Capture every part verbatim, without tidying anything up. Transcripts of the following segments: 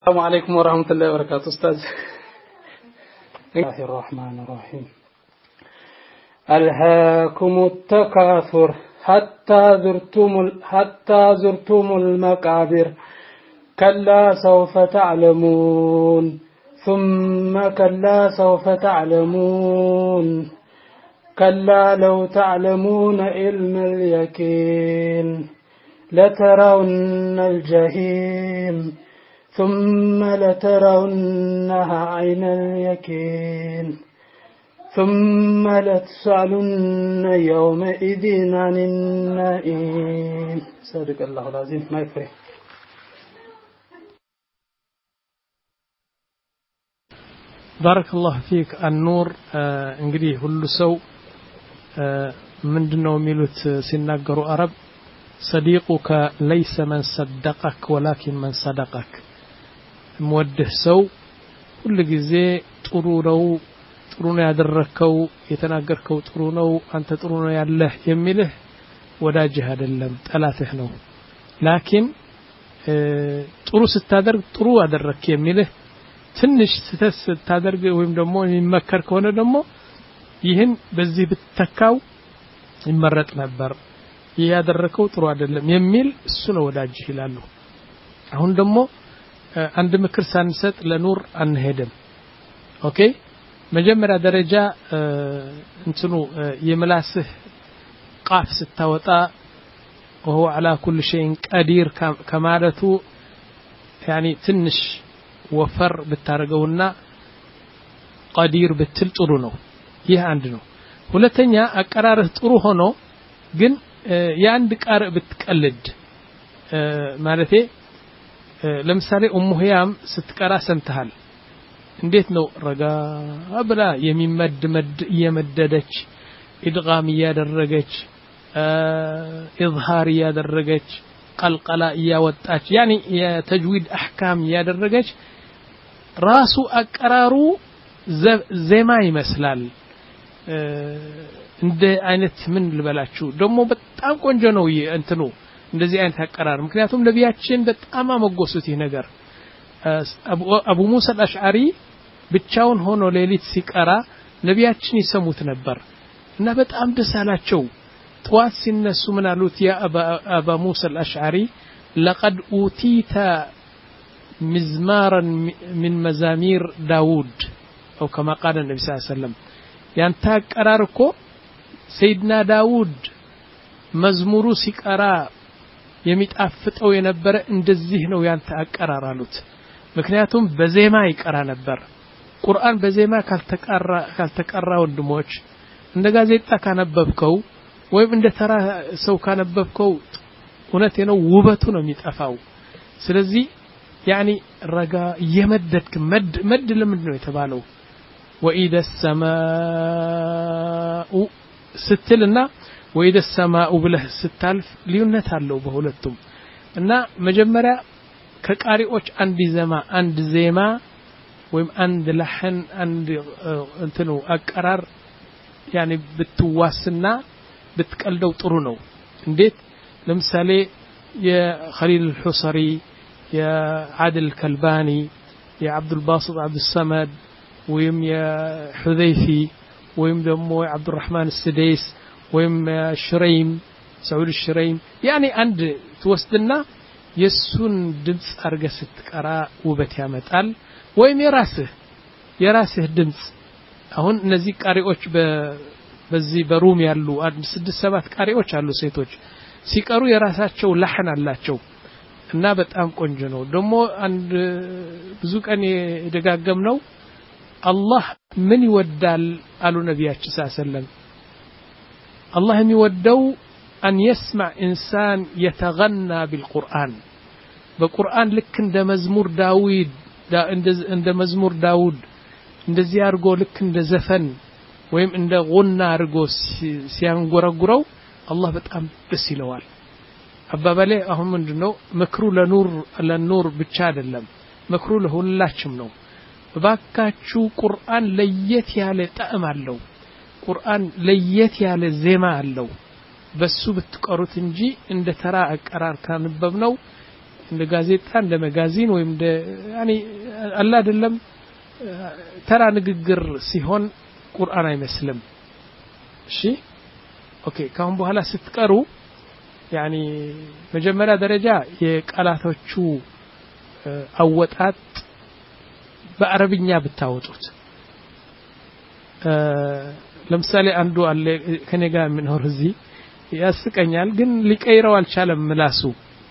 السلام عليكم ورحمة الله وبركاته أستاذ. بسم الله الرحمن الرحيم. ألهاكم التكاثر حتى زرتم حتى زرتم المقابر كلا سوف تعلمون ثم كلا سوف تعلمون كلا لو تعلمون علم اليقين لترون الجحيم ثم لترونها عين اليقين ثم لتسألن يومئذ عن النعيم. صدق الله العظيم. ما يفرق. بارك الله فيك. النور እንግዲህ ሁሉ ሰው ምንድነው የሚሉት ሲናገሩ አረብ صديقك ليس من صدقك ولكن من صدقك مودህ ሰው ሁሉ ጊዜ ጥሩ ነው ጥሩ ነው ያደረከው የተናገርከው ጥሩ ነው አንተ ጥሩ ነው ያለህ የሚልህ ወዳጅህ አይደለም ጠላትህ ነው ላኪን ጥሩ ስታደርግ ጥሩ አደረክ የሚልህ ትንሽ ስተስ ስታደርግ ወይም ደግሞ የሚመከር ከሆነ ደግሞ ይህን በዚህ ብትተካው ይመረጥ ነበር ያደረከው ጥሩ አይደለም የሚል እሱ ነው ወዳጅህ ይላሉ። አሁን ደግሞ አንድ ምክር ሳንሰጥ ለኑር አንሄድም። ኦኬ መጀመሪያ ደረጃ እንትኑ የምላስህ ቃፍ ስታወጣ وهو على كل شيء قدير ከማለቱ يعني ትንሽ ወፈር ብታረገውና قدير ብትል ጥሩ ነው። ይህ አንድ ነው። ሁለተኛ አቀራረህ ጥሩ ሆኖ ግን የአንድ ቃር ብትቀልድ ማለቴ ለምሳሌ ኡሙ ህያም ስትቀራ ሰምተሃል እንዴት ነው ረጋ አብላ የሚመድ መድ የመደደች ኢድጋም ያደረገች ኢዝሃር ያደረገች ቀልቀላ ያወጣች يعني የተጅዊድ አህካም ያደረገች ራሱ አቀራሩ ዜማ ይመስላል። እንደ አይነት ምን ልበላችሁ ደግሞ በጣም ቆንጆ ነው እንትኑ እንደዚህ አይነት አቀራር ምክንያቱም ነቢያችን በጣም አመጎሱት ይሄ ነገር አቡ ሙሳ አልአሽዓሪ ብቻውን ሆኖ ሌሊት ሲቀራ ነቢያችን ይሰሙት ነበር እና በጣም ደስ አላቸው። ጠዋት ሲነሱ ምን አሉት ያ አባ ሙሳ አልአሽዓሪ لقد اوتيت مزمارا من مزامير داوود او كما قال النبي صلى الله عليه وسلم ያንተ አቀራር እኮ ሰይድና ዳውድ መዝሙሩ ሲቀራ የሚጣፍጠው የነበረ እንደዚህ ነው ያንተ አቀራር አሉት። ምክንያቱም በዜማ ይቀራ ነበር። ቁርአን በዜማ ካልተቀራ ካልተቀራ ወንድሞች እንደ ጋዜጣ ካነበብከው ወይም እንደ ተራ ሰው ካነበብከው እውነቴ ነው ውበቱ ነው የሚጠፋው። ስለዚህ يعني ረጋ የመደድክ መድ መድ ለምንድን ነው የተባለው وإذا السماء ስትልና وإذا السماء ብለህ ስታልፍ ልዩነት አለው በሁለቱም እና መጀመሪያ ከቃሪዎች አንድ ዜማ አንድ ዜማ ወይም አንድ ለህን አንድ እንትኑ አቀራር يعني ብትዋስና ብትቀልደው ጥሩ ነው። እንዴት ለምሳሌ የኸሊል الحصري የዓድል ከልባኒ የዓብዱል ባሲጥ አብዱል ሰመድ ወይም የሁዘይፊ ወይም ደግሞ የአብዱራህማን السديس ወይም ሽረይም ሰዑድ ሽረይም يعني አንድ ትወስድና የሱን ድምጽ አርገ ስትቀራ ውበት ያመጣል። ወይም የራስህ የራስህ ድምጽ አሁን እነዚህ ቃሪዎች በዚህ በሩም ያሉ አንድ ስድስት ሰባት ቃሪዎች አሉ ሴቶች ሲቀሩ የራሳቸው ለህን አላቸው እና በጣም ቆንጆ ነው። ደግሞ አንድ ብዙ ቀን የደጋገምነው الله من يودال قالوا نبياتي صلى الله عليه وسلم الله يودو أن يسمع إنسان يتغنى بالقرآن بالقرآن لك عند مزمور داود دا عند مزمور داود عند زيارجو لك عند زفن ويم عند غنى أرجو سيانغورغورو الله بتأم بسيلوال أبا بالي أهم من جنو مكرو لنور للنور بتشاد اللهم مكرو له الله شمنو ባካችሁ ቁርአን ለየት ያለ ጣዕም አለው። ቁርአን ለየት ያለ ዜማ አለው። በሱ ብትቀሩት እንጂ እንደ ተራ አቀራር ካነበብነው እንደ ጋዜጣ እንደ መጋዚን ወይም እንደ ያኒ አላ አይደለም ተራ ንግግር ሲሆን ቁርአን አይመስልም እሺ ኦኬ ካሁን በኋላ ስትቀሩ ያኒ መጀመሪያ ደረጃ የቃላቶቹ አወጣጥ በአረብኛ ብታወጡት ለምሳሌ አንዱ አለ ከኔ ጋር ምንሆር እዚህ ያስቀኛል ግን ሊቀይረው አልቻለም ምላሱ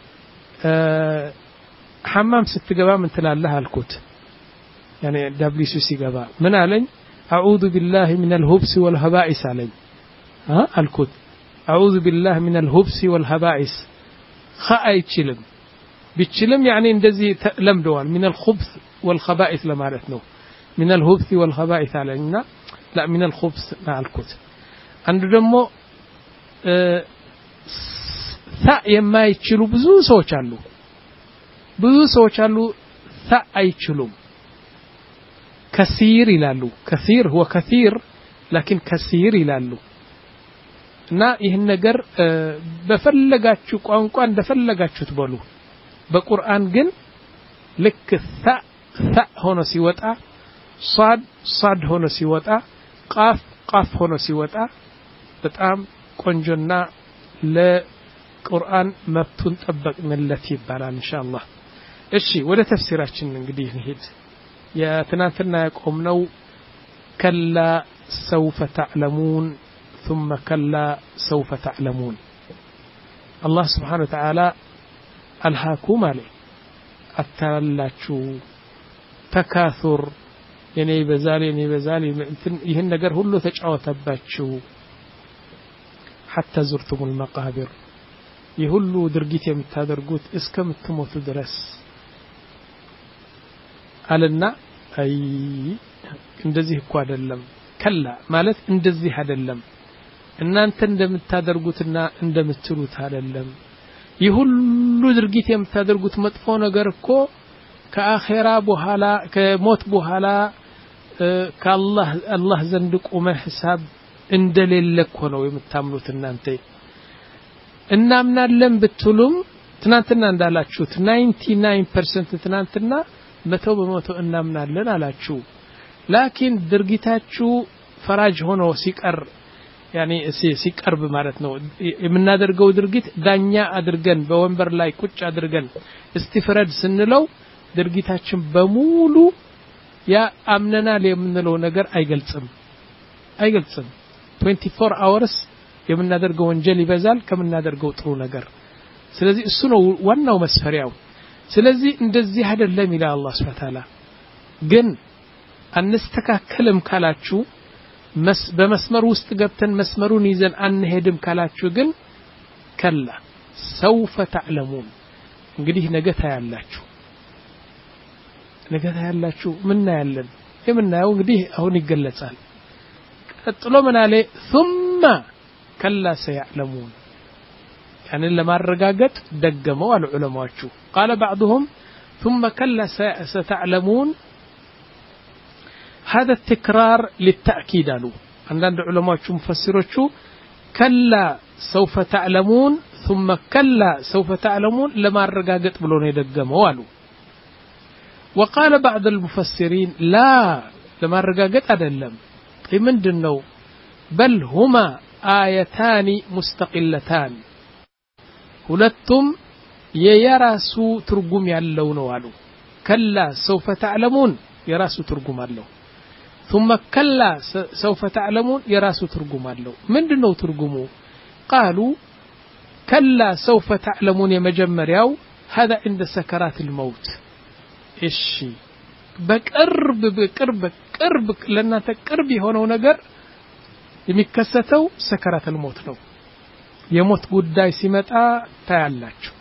ሐማም ስትገባ ምን ትላለህ አልኩት ያኔ ደብሊሲ ሲገባ ምን አለኝ አዑዙ ቢላሂ ሚነል ሁብሲ ወል ሀባኢስ አለኝ አ አልኩት አዑዙ ቢላሂ ሚነል ሁብሲ ወል ሀባኢስ ኸአይችልም ቢችልም ያኔ እንደዚህ ለምደዋል ሚነል ኹብስ ወል ኸባኢስ ለማለት ነው ሚነል ሁብሲ ወል ኸባኢስ አለኝና لا من الخبث አልኩት አንዱ ደግሞ ሳ የማይችሉ ብዙ ሰዎች አሉ ብዙ ሰዎች አሉ ሳ አይችሉም كثير ይላሉ كثير هو كثير لكن كثير ይላሉ እና ይሄን ነገር በፈለጋችሁ ቋንቋ እንደፈለጋችሁ ትበሉ በቁርአን ግን ልክ ሳ ሳ ሆኖ ሲወጣ صاد صاد ሆኖ ሲወጣ ቃፍ ቃፍ ሆኖ ሲወጣ በጣም ቆንጆና ለቁርአን መብቱን ጠበቅንለት ይባላል ኢንሻአላህ እሺ ወደ ተፍሲራችን እንግዲህ እንሂድ የትናንትና ያቆምነው ከላ سوف تعلمون ثم كلا سوف تعلمون الله سبحانه وتعالى ألهاكم عليه أتلالاችሁ ተካثር የኔ በዛል የኔ በዛል ይሄን ነገር ሁሉ ተጫወተባችሁ حتى زرتم المقابر ይሁሉ ድርጊት የምታደርጉት እስከምትሞቱ ድረስ አለና አይ እንደዚህ እኮ አይደለም ከላ ማለት እንደዚህ አይደለም እናንተ እንደምታደርጉትና እንደምትሉት አይደለም ይሁሉ ድርጊት የምታደርጉት መጥፎ ነገር እኮ ከአኺራ በኋላ ከሞት በኋላ ከአላህ አላህ ዘንድ ቆመ ሂሳብ እንደሌለ እኮ ነው የምታምኑት እናንተ እናምናለን ብትሉም ትናንትና እንዳላችሁት ninety nine percent ትናንትና መቶ በመቶ እናምናለን አላችሁ ላኪን ድርጊታችሁ ፈራጅ ሆኖ ሲቀር ያኒ ሲቀርብ ማለት ነው የምናደርገው ድርጊት ዳኛ አድርገን በወንበር ላይ ቁጭ አድርገን እስቲፍረድ ስንለው ድርጊታችን በሙሉ ያ አምነናል የምንለው ነገር አይገልጽም አይገልጽም twenty-four hours የምናደርገው ወንጀል ይበዛል ከምናደርገው ጥሩ ነገር ስለዚህ እሱ ነው ዋናው መስፈሪያው ስለዚህ እንደዚህ አይደለም ይላል አላህ Subhanahu Wa Ta'ala ግን አንስተካከልም ካላችሁ በመስመር ውስጥ ገብተን መስመሩን ይዘን አንሄድም ካላችሁ ግን ከላ سوف تعلمون እንግዲህ ነገ ታያላችሁ ነገ ታያላችሁ ምን ያለን የምናየው እንግዲህ አሁን ይገለጻል ቀጥሎ ምን አለ ثم كلا سيعلمون يعني لما رغاغت دغموا العلماء قال بعضهم ثم كلا ستعلمون هذا التكرار للتأكيد له عندنا علماء مفسروቹ كلا سوف تعلمون ثم كلا سوف تعلمون لما رغاغت ብሎ ነው የደገመው አሉ وقال بعض المفسرين لا لما رغاغت አይደለም ምንድነው بل هما آيتان مستقلتان ሁለቱም የየራሱ ትርጉም ያለው ነው አሉ كلا سوف تعلمون የራሱ ትርጉም አለው ثم كلا سوف تعلمون የራሱ ትርጉም አለው ምንድነው ትርጉሙ قالوا كلا سوف تعلمون የመጀመሪያው هذا عند سكرات الموت እሺ በቅርብ በቅርብ ቅርብ ለናተ ቅርብ የሆነው ነገር የሚከሰተው ሰከራት الموت ነው የሞት ጉዳይ ሲመጣ ታያላችሁ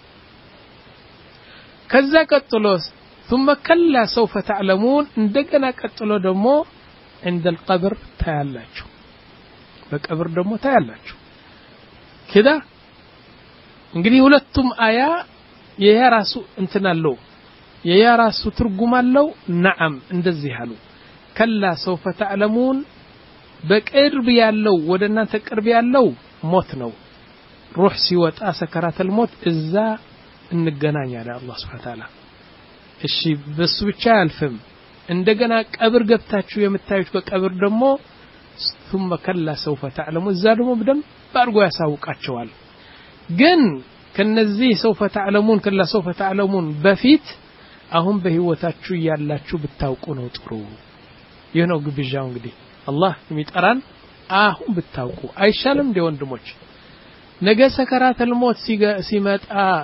ከዛ ቀጥሎ ثم كلا سوف تعلمون እንደገና ቀጥሎ ደግሞ عند القبر ታያላችሁ በቀብር ደግሞ ታያላችሁ ከዳ እንግዲህ ሁለቱም አያ የራሱ እንትናለው የራሱ ትርጉም አለው ነዓም እንደዚህ አሉ كلا سوف تعلمون በቅርብ ያለው ወደናንተ ቅርብ ያለው ሞት ነው روح ሲወጣ ሰከራት الموت እዛ እንገናኝ አለ አላህ Subhanahu Ta'ala እሺ በሱ ብቻ አልፈም እንደገና ቀብር ገብታችሁ የምታዩት በቀብር ደግሞ ثم كلا سوف تعلمون እዛ ደግሞ በደንብ አድርጎ ያሳውቃቸዋል ግን ከነዚህ سوف تعلمون كلا سوف تعلمون በፊት አሁን በህይወታችሁ ያላችሁ ብታውቁ ነው ጥሩ ይሄ ነው ግብዣው እንግዲህ አላህ የሚጠራን አሁን ብታውቁ አይሻልም እንደ ወንድሞች ነገ ሰከራተል ሞት ሲመጣ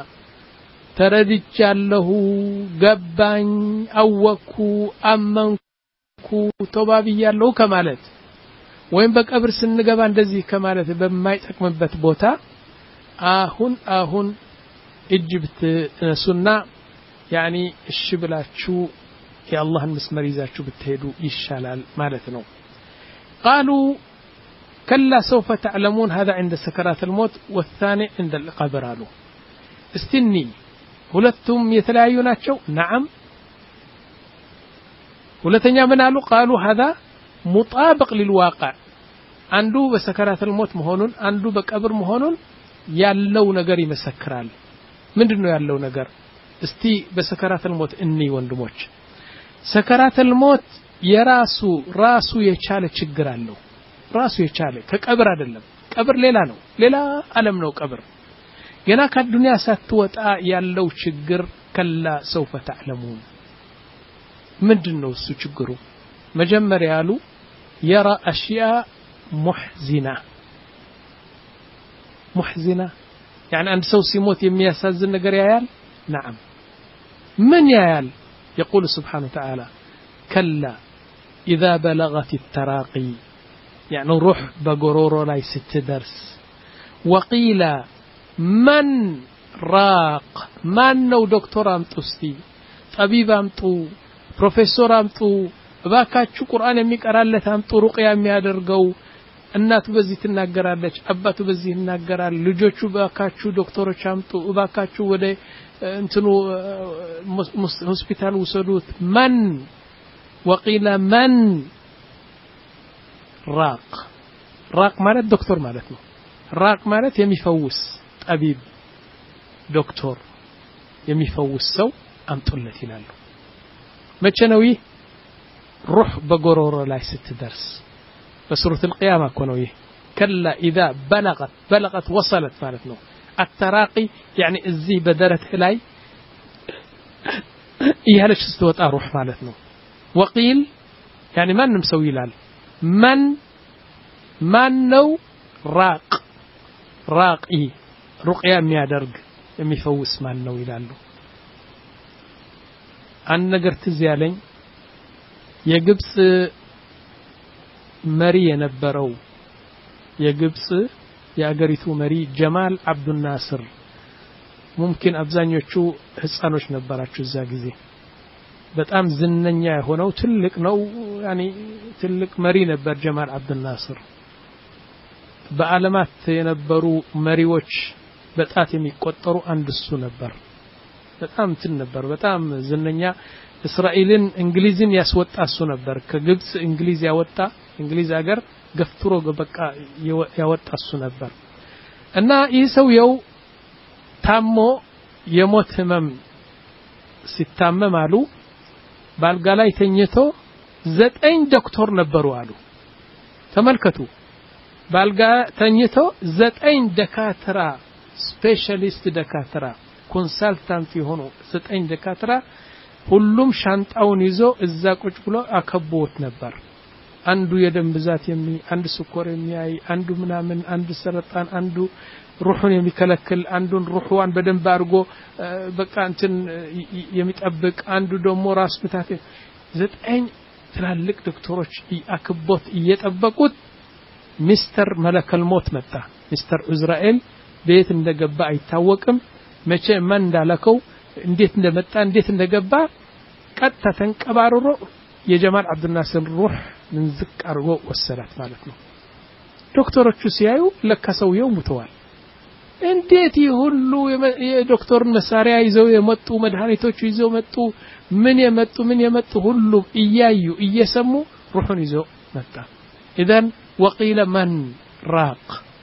ተረድቻለሁ ገባኝ አወኩ አመንኩ ተባብያለሁ ከማለት ወይም በቀብር ስንገባ እንደዚህ ከማለት በማይጠቅምበት ቦታ አሁን አሁን እጅብት ነሱና ያኒ እሺ ብላችሁ የአላህን መስመር ይዛችሁ ብትሄዱ ይሻላል ማለት ነው قالوا كلا سوف تعلمون هذا عند سكرات الموت والثاني عند القبر قالوا استني ሁለቱም የተለያዩ ናቸው نعم ሁለተኛ ምን አሉ قالوا هذا مطابق للواقع አንዱ በሰከራት الموت መሆኑን አንዱ በቀብር መሆኑን ያለው ነገር ይመሰክራል ምንድነው ያለው ነገር እስቲ በሰከራት الموت እኒ ወንድሞች ሰከራት الموت የራሱ ራሱ የቻለ ችግር አለው ራሱ የቻለ ከቀብር አይደለም ቀብር ሌላ ነው ሌላ ዓለም ነው ቀብር ገና ከዱንያ ሳትወጣ ያለው ችግር ከላ سوف تعلمون ምንድነው እሱ ችግሩ መጀመሪያ ያሉ يرى اشياء محزنه محزنه يعني عند ሰው ሲሞት የሚያሳዝን ነገር ያያል نعم من ያያል يقول سبحانه وتعالى كلا اذا بلغت التراقي يعني روح بقرورو لا ستدرس وقيل من راق من نو دكتور امطستي طبيب امطو بروفيسور امطو ባካቹ ቁርአን የሚቀራለት አምጡ ሩቅያ የሚያደርገው እናቱ በዚህ ትናገራለች አባቱ በዚህ ይናገራል ልጆቹ ባካቹ ዶክተሮች አምጡ ባካቹ ወደ እንትኑ ሆስፒታል ወሰዱት ማን وقيل من راق راق ማለት ዶክተር ማለት ነው راق ማለት የሚፈውስ ጠቢብ ዶክተር የሚፈውስ ሰው አምጡለት ይላሉ መቼ ነው ይህ روح بقرور لا ستدرس بسورة القيامة كونوا يه كلا إذا بلغت بلغت وصلت مالتنا التراقي يعني الزي بدرت إلي إيهالش استوت أروح مالتنا وقيل يعني من نمسوي لال من من نو راق راق إيه رقيا ميا درج يميفوس من نو يلالو أن نقرت زيالين የግብጽ መሪ የነበረው የግብጽ የአገሪቱ መሪ ጀማል አብዱል ናስር ሙምኪን አብዛኞቹ ህፃኖች ነበራቸው እዛ ጊዜ በጣም ዝነኛ የሆነው ትልቅ ነው ያኒ ትልቅ መሪ ነበር ጀማል አብዱል ናስር በአለማት የነበሩ መሪዎች በጣት የሚቆጠሩ አንድ እሱ ነበር በጣም ትን ነበር በጣም ዝነኛ እስራኤልን እንግሊዝን ያስወጣ እሱ ነበር ከግብጽ እንግሊዝ ያወጣ እንግሊዝ ሀገር ገፍትሮ በቃ ያወጣ እሱ ነበር እና ይህ ሰውየው ታሞ የሞት ህመም ሲታመም አሉ ባልጋ ላይ ተኝቶ ዘጠኝ ዶክተር ነበሩ አሉ ተመልከቱ ባልጋ ተኝቶ ዘጠኝ ደካትራ ስፔሻሊስት ደካትራ ኮንሳልታንት የሆኑ ዘጠኝ ደካትራ ሁሉም ሻንጣውን ይዞ እዛ ቁጭ ብሎ አከቦት ነበር አንዱ የደም ብዛት የሚ አንዱ ስኳር የሚያይ አንዱ ምናምን አንዱ ሰረጣን አንዱ ሩሁን የሚከለክል አንዱን ሩሁዋን በደንብ አድርጎ በቃ እንትን የሚጠብቅ አንዱ ደግሞ ራስ ምታት ዘጠኝ ትላልቅ ዶክተሮች አከቦት እየጠበቁት ሚስተር መለከል ሞት መጣ ሚስተር ኢዝራኤል ቤት እንደገባ አይታወቅም መቼ ማን እንዳለከው እንዴት እንደመጣ እንዴት እንደገባ ቀጥታ ተንቀባርሮ የጀማል አብዱል ናስር ሩህ ምን ዝቅ አርጎ ወሰዳት ማለት ነው ዶክተሮቹ ሲያዩ ለከሰውየው ሙተዋል እንዴት ይሁሉ የዶክተርን መሳሪያ ይዘው የመጡ መድኃኒቶች ይዘው መጡ ምን የመጡ ምን የመጡ ሁሉ እያዩ እየሰሙ ሩህን ይዘው መጣ اذا وقيل من راق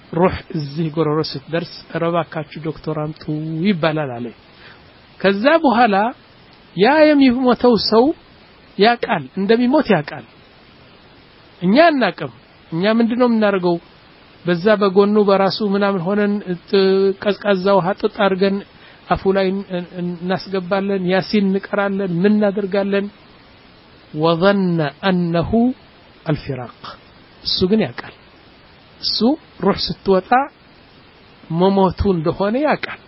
روح እዚህ ጎረሮ ስትደርስ ረባካችሁ ዶክተር አምጡ ይባላል አለ ከዛ በኋላ ያ የሚሞተው ሰው ያቃል እንደሚሞት ያቃል እኛ እናቀም እኛ ምንድነው የምናደርገው በዛ በጎኑ በራሱ ምናምን ሆነን ቀዝቃዛው ሀጥጥ አድርገን አፉ ላይ እናስገባለን ያሲን እንቀራለን ምን እናደርጋለን وظن انه الفراق እሱ ግን ያቃል እሱ روح ስትወጣ መሞቱ እንደሆነ ያቃል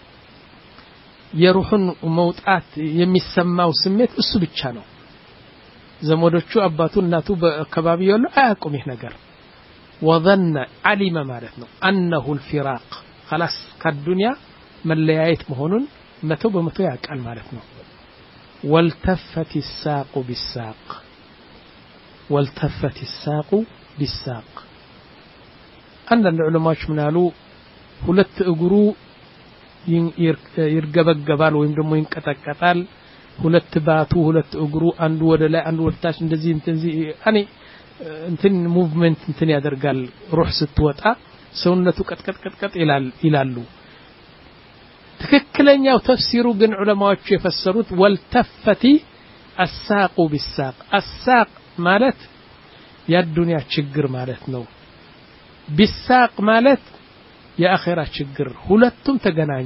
የሩህን መውጣት የሚሰማው ስሜት እሱ ብቻ ነው ዘመዶቹ አባቱ እናቱ በአካባቢ ያሉ አያውቁም ይሄ ነገር وظن علم ማለት ነው انه الفراق خلاص ከዱንያ መለያየት መሆኑን መቶ በመቶ ያውቃል ማለት ነው والتفت الساق بالساق والتفت الساق بالساق አንዳንድ ዑለማዎች ምን አሉ ሁለት እግሩ ይርገበገባል ወይም ደግሞ ይንቀጠቀጣል ሁለት ባቱ ሁለት እግሩ አንዱ ወደ ላይ አንዱ ወደ ታች እንደዚህ እንደዚህ አኔ እንትን ሙቭመንት እንትን ያደርጋል روح ስትወጣ ሰውነቱ ቀጥቀጥቀጥቀጥ ይላል ይላሉ ትክክለኛው ተፍሲሩ ግን ዑለማዎቹ የፈሰሩት ወልተፈቲ الساق بالساق الساق ማለት የዱንያ ችግር ማለት ነው بالساق ማለት የአኺራ ችግር ሁለቱም ተገናኙ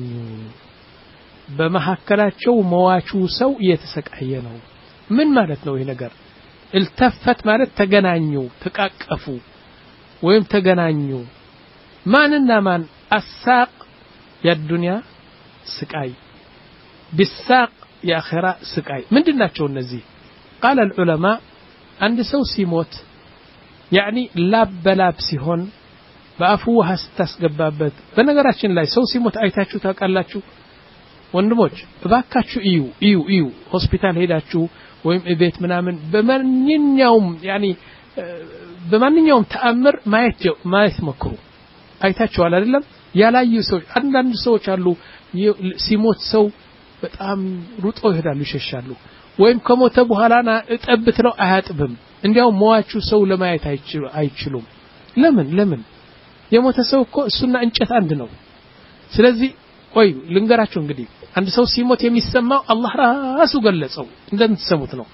በመሐከላቸው መዋቹ ሰው እየተሰቃየ ነው ምን ማለት ነው ይሄ ነገር التفت ማለት ተገናኙ ተቃቀፉ ወይም ተገናኙ ማንና ማን الساق የዱንያ ስቃይ بالساق የአኺራ ስቃይ ምንድናቸው እነዚህ قال العلماء አንድ ሰው ሲሞት يعني ላብ በላብ ሲሆን በአፉ ውሃ ስታስገባበት በነገራችን ላይ ሰው ሲሞት አይታችሁ ታውቃላችሁ ወንድሞች እባካችሁ እዩ እዩ እዩ ሆስፒታል ሄዳችሁ ወይም እቤት ምናምን በማንኛውም يعني በማንኛውም ተአምር ማየት ማየት መክሩ አይታችኋል አይደለም ያላዩ ሰዎች አንዳንድ ሰዎች አሉ ሲሞት ሰው በጣም ሩጦ ይሄዳሉ ይሸሻሉ ወይም ከሞተ በኋላና እጠብትለው አያጥብም እንዲያው ሟቹ ሰው ለማየት አይችሉም ለምን ለምን የሞተ ሰው እኮ እሱና እንጨት አንድ ነው ስለዚህ ቆይ ልንገራችሁ እንግዲህ አንድ ሰው ሲሞት የሚሰማው አላህ ራሱ ገለጸው እንደምትሰሙት ነው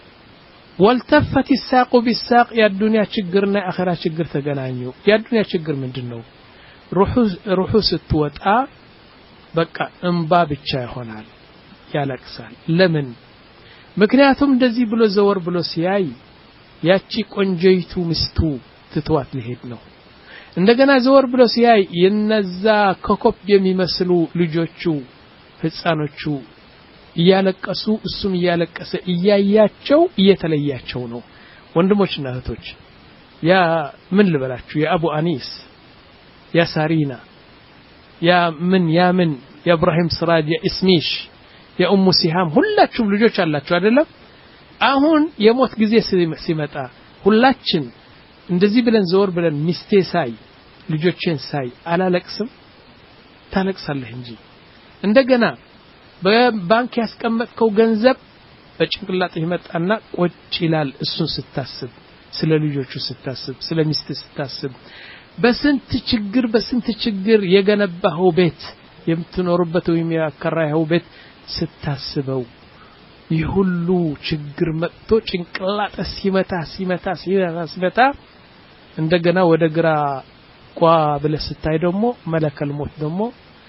والتفت الساق بالساق يا الدنيا ችግርና የአኺራ ችግር ተገናኙ የዱንያ ችግር ምንድነው روح روح ስትወጣ በቃ እንባ ብቻ ይሆናል ያለቅሳል ለምን ምክንያቱም እንደዚህ ብሎ ዘወር ብሎ ሲያይ ያቺ ቆንጆይቱ ምስቱ ትተዋት ሊሄድ ነው እንደገና ዘወር ብሎ ሲያይ የነዛ ኮኮብ የሚመስሉ ልጆቹ ህፃኖቹ እያለቀሱ እሱም እያለቀሰ እያያቸው እየተለያቸው ነው ወንድሞችና እህቶች ያ ምን ልበላችሁ የአቡ አኒስ ያ ሳሪና ያ ምን ያ ምን ያ ኢብራሂም ስራጅ ያ እስሚሽ ያ ኡሙ ሲሃም ሁላችሁም ልጆች አላችሁ አይደለም አሁን የሞት ጊዜ ሲመጣ ሁላችን እንደዚህ ብለን ዘወር ብለን ሚስቴ ሳይ ልጆችን ሳይ አላለቅስም ታለቅሳለህ እንጂ እንደገና በባንክ ያስቀመጥከው ገንዘብ በጭንቅላት ይመጣና ቆጭ ይላል እሱን ስታስብ ስለ ልጆቹ ስታስብ ስለ ሚስት ስታስብ በስንት ችግር በስንት ችግር የገነባው ቤት የምትኖርበት ወይም ያከራየው ቤት ስታስበው ይሁሉ ችግር መጥቶ ጭንቅላት ሲመታ ሲመታ ሲመታ እንደገና ወደ ግራ ቋ ብለህ ስታይ ደግሞ መለከል ሞት ደግሞ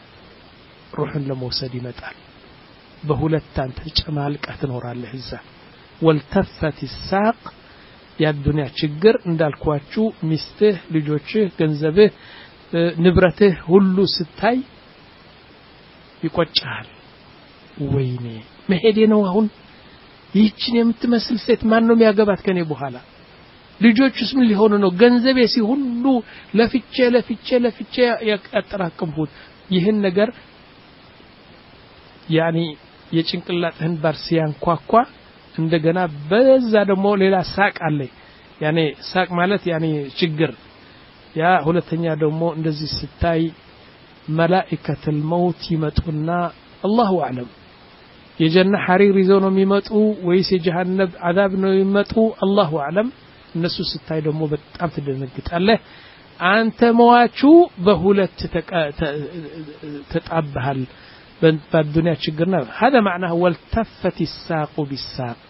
ሩህን ለመውሰድ ይመጣል በሁለት አንተ ጨማልቀህ ትኖራለህ እዛ والتفت الساق የዱንያ ችግር እንዳልኳችሁ ሚስትህ ልጆችህ ገንዘብህ ንብረትህ ሁሉ ስታይ ይቆጫል ወይኔ መሄዴ ነው አሁን ይህችን የምትመስል ሴት ማን ነው የሚያገባት ከኔ በኋላ ልጆቹስ ምን ሊሆኑ ነው ገንዘቤ ሲ ሁሉ ለፍቼ ለፍቼ ለፍቼ ያጠራቀምኩት ይህን ነገር ያኒ የጭንቅላትህን ባርሲያን ኳኳ እንደገና በዛ ደግሞ ሌላ ሳቅ አለ ያኔ ሳቅ ማለት ያኔ ችግር ያ ሁለተኛ ደግሞ እንደዚህ ስታይ መላእክተል መውት ይመጡና አላሁ አለም የጀና ሐሪር ይዘው ነው የሚመጡ ወይስ የጀሃነም አዛብ ነው የሚመጡ አላሁ አለም እነሱ ስታይ ደግሞ በጣም ትደነግጣለህ አንተ መዋቹ በሁለት ተጣበሃል በዱንያ ችግርና هذا معناه والتفت الساق بالساق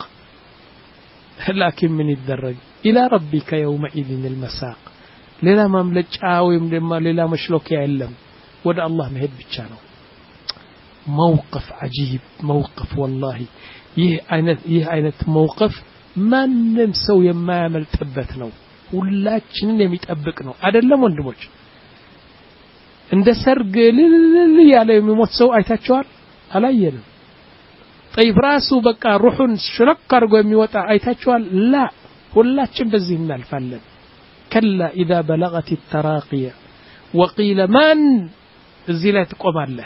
لكن من يدرج الى ربك يومئذ المساق ሌላ ማምለጫ ወይም ደግሞ ሌላ መሽሎኪያ የለም ወደ አላህ መሄድ ብቻ ነው موقف عجيب موقف والله ይህ አይነት ይህ አይነት موقف ማንም ሰው የማያመልጥበት ነው ሁላችንን የሚጠብቅ ነው አይደለም ወንድሞች እንደ ሰርግ ልል ያለ የሚሞት ሰው አይታችኋል አላየንም طيب ራሱ በቃ ሩሁን ሽረክ አድርጎ የሚወጣ አይታችኋል لا ሁላችን በዚህ እናልፋለን كلا إذا بلغت التراقي وقيل من እዚህ ላይ ትቆማለህ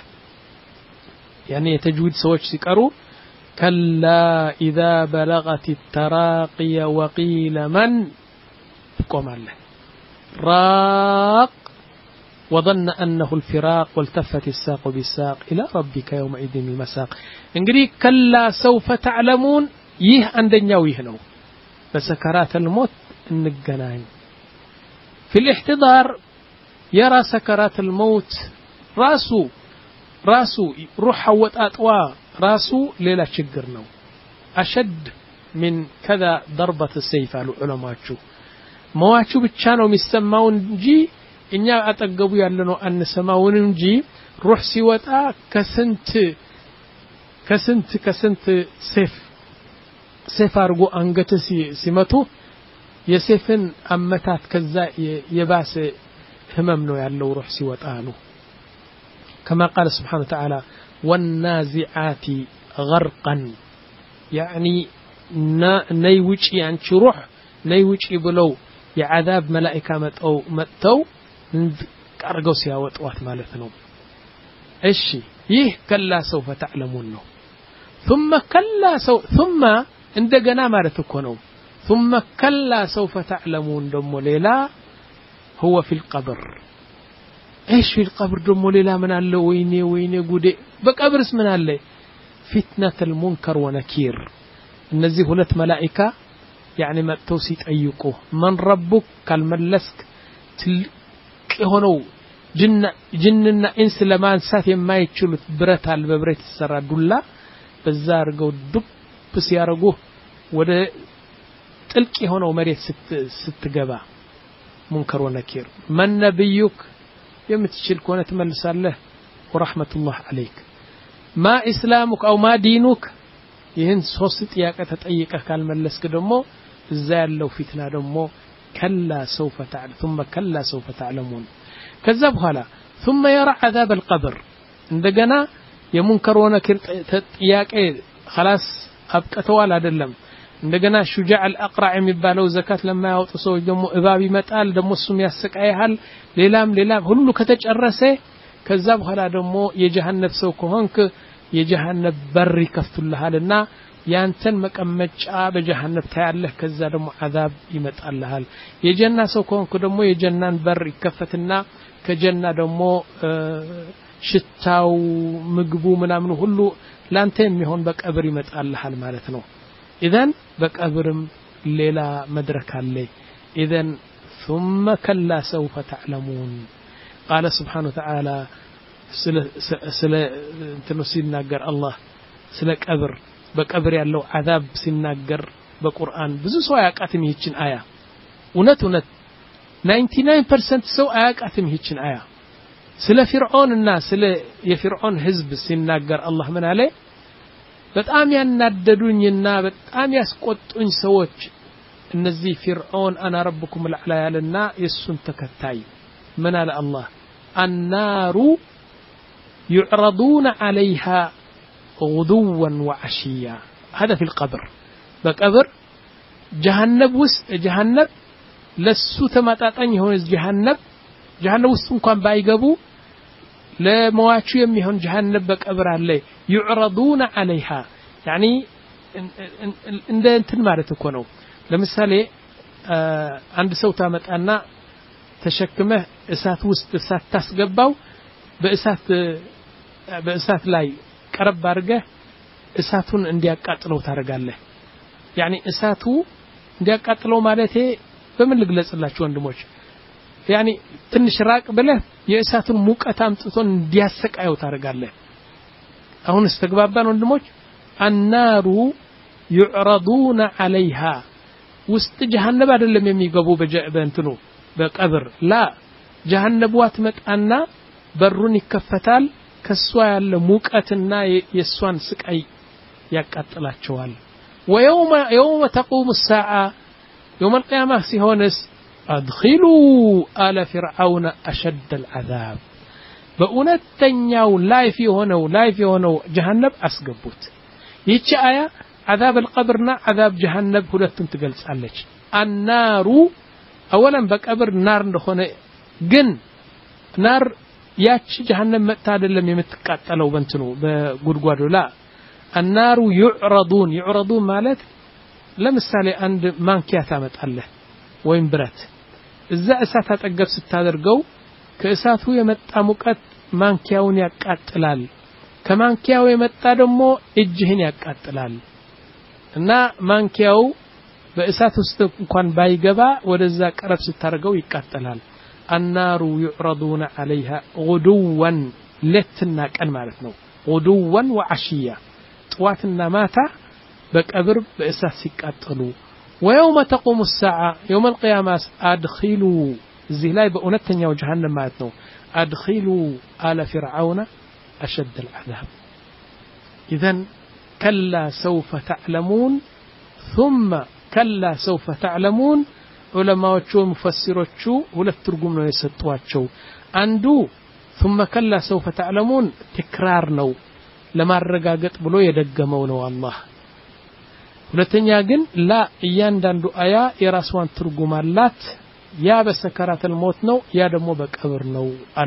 يعني تجويد ሰዎች ሲቀሩ كلا إذا بلغت التراقي وقيل من تقومالله راق وظن أنه الفراق والتفت الساق بالساق إلى ربك يومئذ المساق انقري كلا سوف تعلمون يه عندنا ويهنو بسكرات الموت النقناين في الاحتضار يرى سكرات الموت راسو راسو روح وطاطوا راسو ليلة شجرنا أشد من كذا ضربة السيف على علماء መዋቹ ብቻ ነው የሚሰማው እንጂ እኛ አጠገቡ ያለነው አንሰማውን እንጂ ሩህ ሲወጣ ከስንት ከስንት ከስንት ሴፍ ሴፍ አርጎ አንገት ሲመቱ የሴፍን አመታት ከዛ የባሰ ህመም ነው ያለው ሩህ ሲወጣ ነው كما قال سبحانه وتعالى والنازعات غرقا يعني نيوچي አንቺ ሩህ ነይውጪ ብለው የዓዛብ መላእክት መጣው መጣው ቀርገው ሲያወጣዋት ማለት ነው እሺ ይህ ከላ سوف تعلمون ነው ثم كلا سو ثم እንደገና ማለት እኮ ነው ثم كلا سوف تعلمون ደሞ ሌላ هو في القبر ايش في القبر ደሞ ሌላ ምን አለ ወይኔ ወይኔ ጉዴ በቀብርስ ምን አለ فتنة المنكر ونكير እነዚህ ሁለት መላእክት يعني ما توسيت أيقو من ربك كالملسك تلك هنو جن جننا إنس لما انسات ما يتشلت برتها الببريت السرى دولا بزار جو دب بسيارجو وده تلك هنو مريت ست ست جبا منكر ونكير من نبيك يوم تشيل كونة تملس له ورحمة الله عليك ما إسلامك أو ما دينك يهن صوصت ياك تتأيك كالملسك دمو زال لو فتنا دمو كلا سوف تعلم ثم كلا سوف تعلمون كذب هلا ثم يرى عذاب القبر عندنا يمنكر ونكر ياك خلاص أبقى لا دلم عندنا شجاع الأقرع የሚባለው ዘካት ለማያወጡ ሰዎች ደሞ እባብ ይመጣል ደሞ እሱም ያሰቃያል ሌላም ሌላም ሁሉ ከተጨረሰ ከዛ በኋላ ደሞ የጀሃነም ሰው ከሆንክ የጀሃነም በር ይከፍቱልሃልና ያንተን መቀመጫ በጀሃነም ታያለህ ከዛ ደሞ አዛብ ይመጣልሃል የጀና ሰው ከሆንክ ደሞ የጀናን በር ይከፈትና ከጀና ደሞ ሽታው ምግቡ ምናምን ሁሉ ላንተ የሚሆን በቀብር ይመጣልሃል ማለት ነው إذن بقبرم ليلة مدرك عليه إذن ثم كلا سوف تعلمون قال سبحانه وتعالى سل سل تنسين ناجر الله سلك قبر بقبر يالله عذاب سنناجر بقرآن بزو سو آيات ميهچن آية ونت ونت ninety nine percent سو آيات ميهچن آية سل فرعون الناس سل يفرعون حزب سنناجر الله من عليه በጣም ያናደዱኝና በጣም ያስቆጡኝ ሰዎች እነዚህ ፍርዖን አና ረብኩም الأعلى ያለና የሱን ተከታይ ምን አለ አላህ النار يعرضون عليها غدوا وعشيا هذا في القبر بقبر جهنم وسط جهنم ለሱ ተማጣጣኝ የሆነ جهنم جهنم ውስጥ እንኳን ባይገቡ ለሟቹ የሚሆን جهنم በቀብር አለ يعرضون عليها يعني እንደ እንትን ማለት እኮ ነው ለምሳሌ አንድ ሰው ታመጣና ተሸክመህ እሳት ውስጥ እሳት ታስገባው በእሳት በእሳት ላይ ቀረብ አድርገህ እሳቱን እንዲያቃጥለው ታደርጋለህ يعني እሳቱ እንዲያቃጥለው ማለቴ በምን ልግለጽላችሁ ወንድሞች يعني ትንሽ ራቅ ብለህ የእሳቱን ሙቀት አምጥቶ እንዲያሰቃየው ታረጋለህ አሁን استغبابان ወንድሞች النار يعرضون عليها ውስጥ ጀሃነም አይደለም የሚገቡ በእንትኑ በቀብር ላ ጀሃነም ዋትመጣና በሩን ይከፈታል ከሷ ያለ ሙቀትና የሷን ስቃይ ያቃጥላቸዋል ويوم يوم تقوم الساعه يوم القيامه ሲሆንስ ادخلوا آل فرعون اشد العذاب በእውነተኛው ላይፍ የሆነው ላይፍ የሆነው ጀሃነም አስገቡት ይቺ አያ عذاب القبرና عذاب جهنم ሁለቱም ትገልጻለች النار اولا በቀብር ናር እንደሆነ ግን ናር ያቺ ጀሃነም መጣ አይደለም የምትቃጠለው በእንትኑ በጉድጓዱ ላ النار يعرضون يعرضون ማለት ለምሳሌ አንድ ማንኪያ ታመጣለህ ወይም ብረት እዛ እሳት አጠገብ ስታደርገው ከእሳቱ የመጣ ሙቀት ማንኪያውን ያቃጥላል ከማንኪያው የመጣ ደግሞ እጅህን ያቃጥላል እና ማንኪያው በእሳት ውስጥ እንኳን ባይገባ ወደዛ ቀረብ ስታደርገው ይቃጠላል النار يعرضون عليها غدوا لتنا ቀን ማለት ነው غدوا وعشيا طواتنا ማታ በቀብር በእሳት ሲቃጠሉ ويوم تقوم الساعه يوم القيامه ادخلوا እዚህ ላይ በእውነተኛው ጀሃነም ማለት ነው ادخلوا آل فرعون اشد العذاب اذا كلا سوف تعلمون ثم كلا سوف تعلمون علماءዎቹ ሙፈሲሮቹ ሁለት ትርጉም ነው የሰጧቸው አንዱ ثم كلا سوف تعلمون تكرار ነው ለማረጋገጥ ብሎ የደገመው ነው አላህ ሁለተኛ ግን ላ እያንዳንዱ አያ የራስዋን ትርጉም አላት ያ በሰከራተል ሞት ነው ያ ደግሞ በቀብር ነው አሉ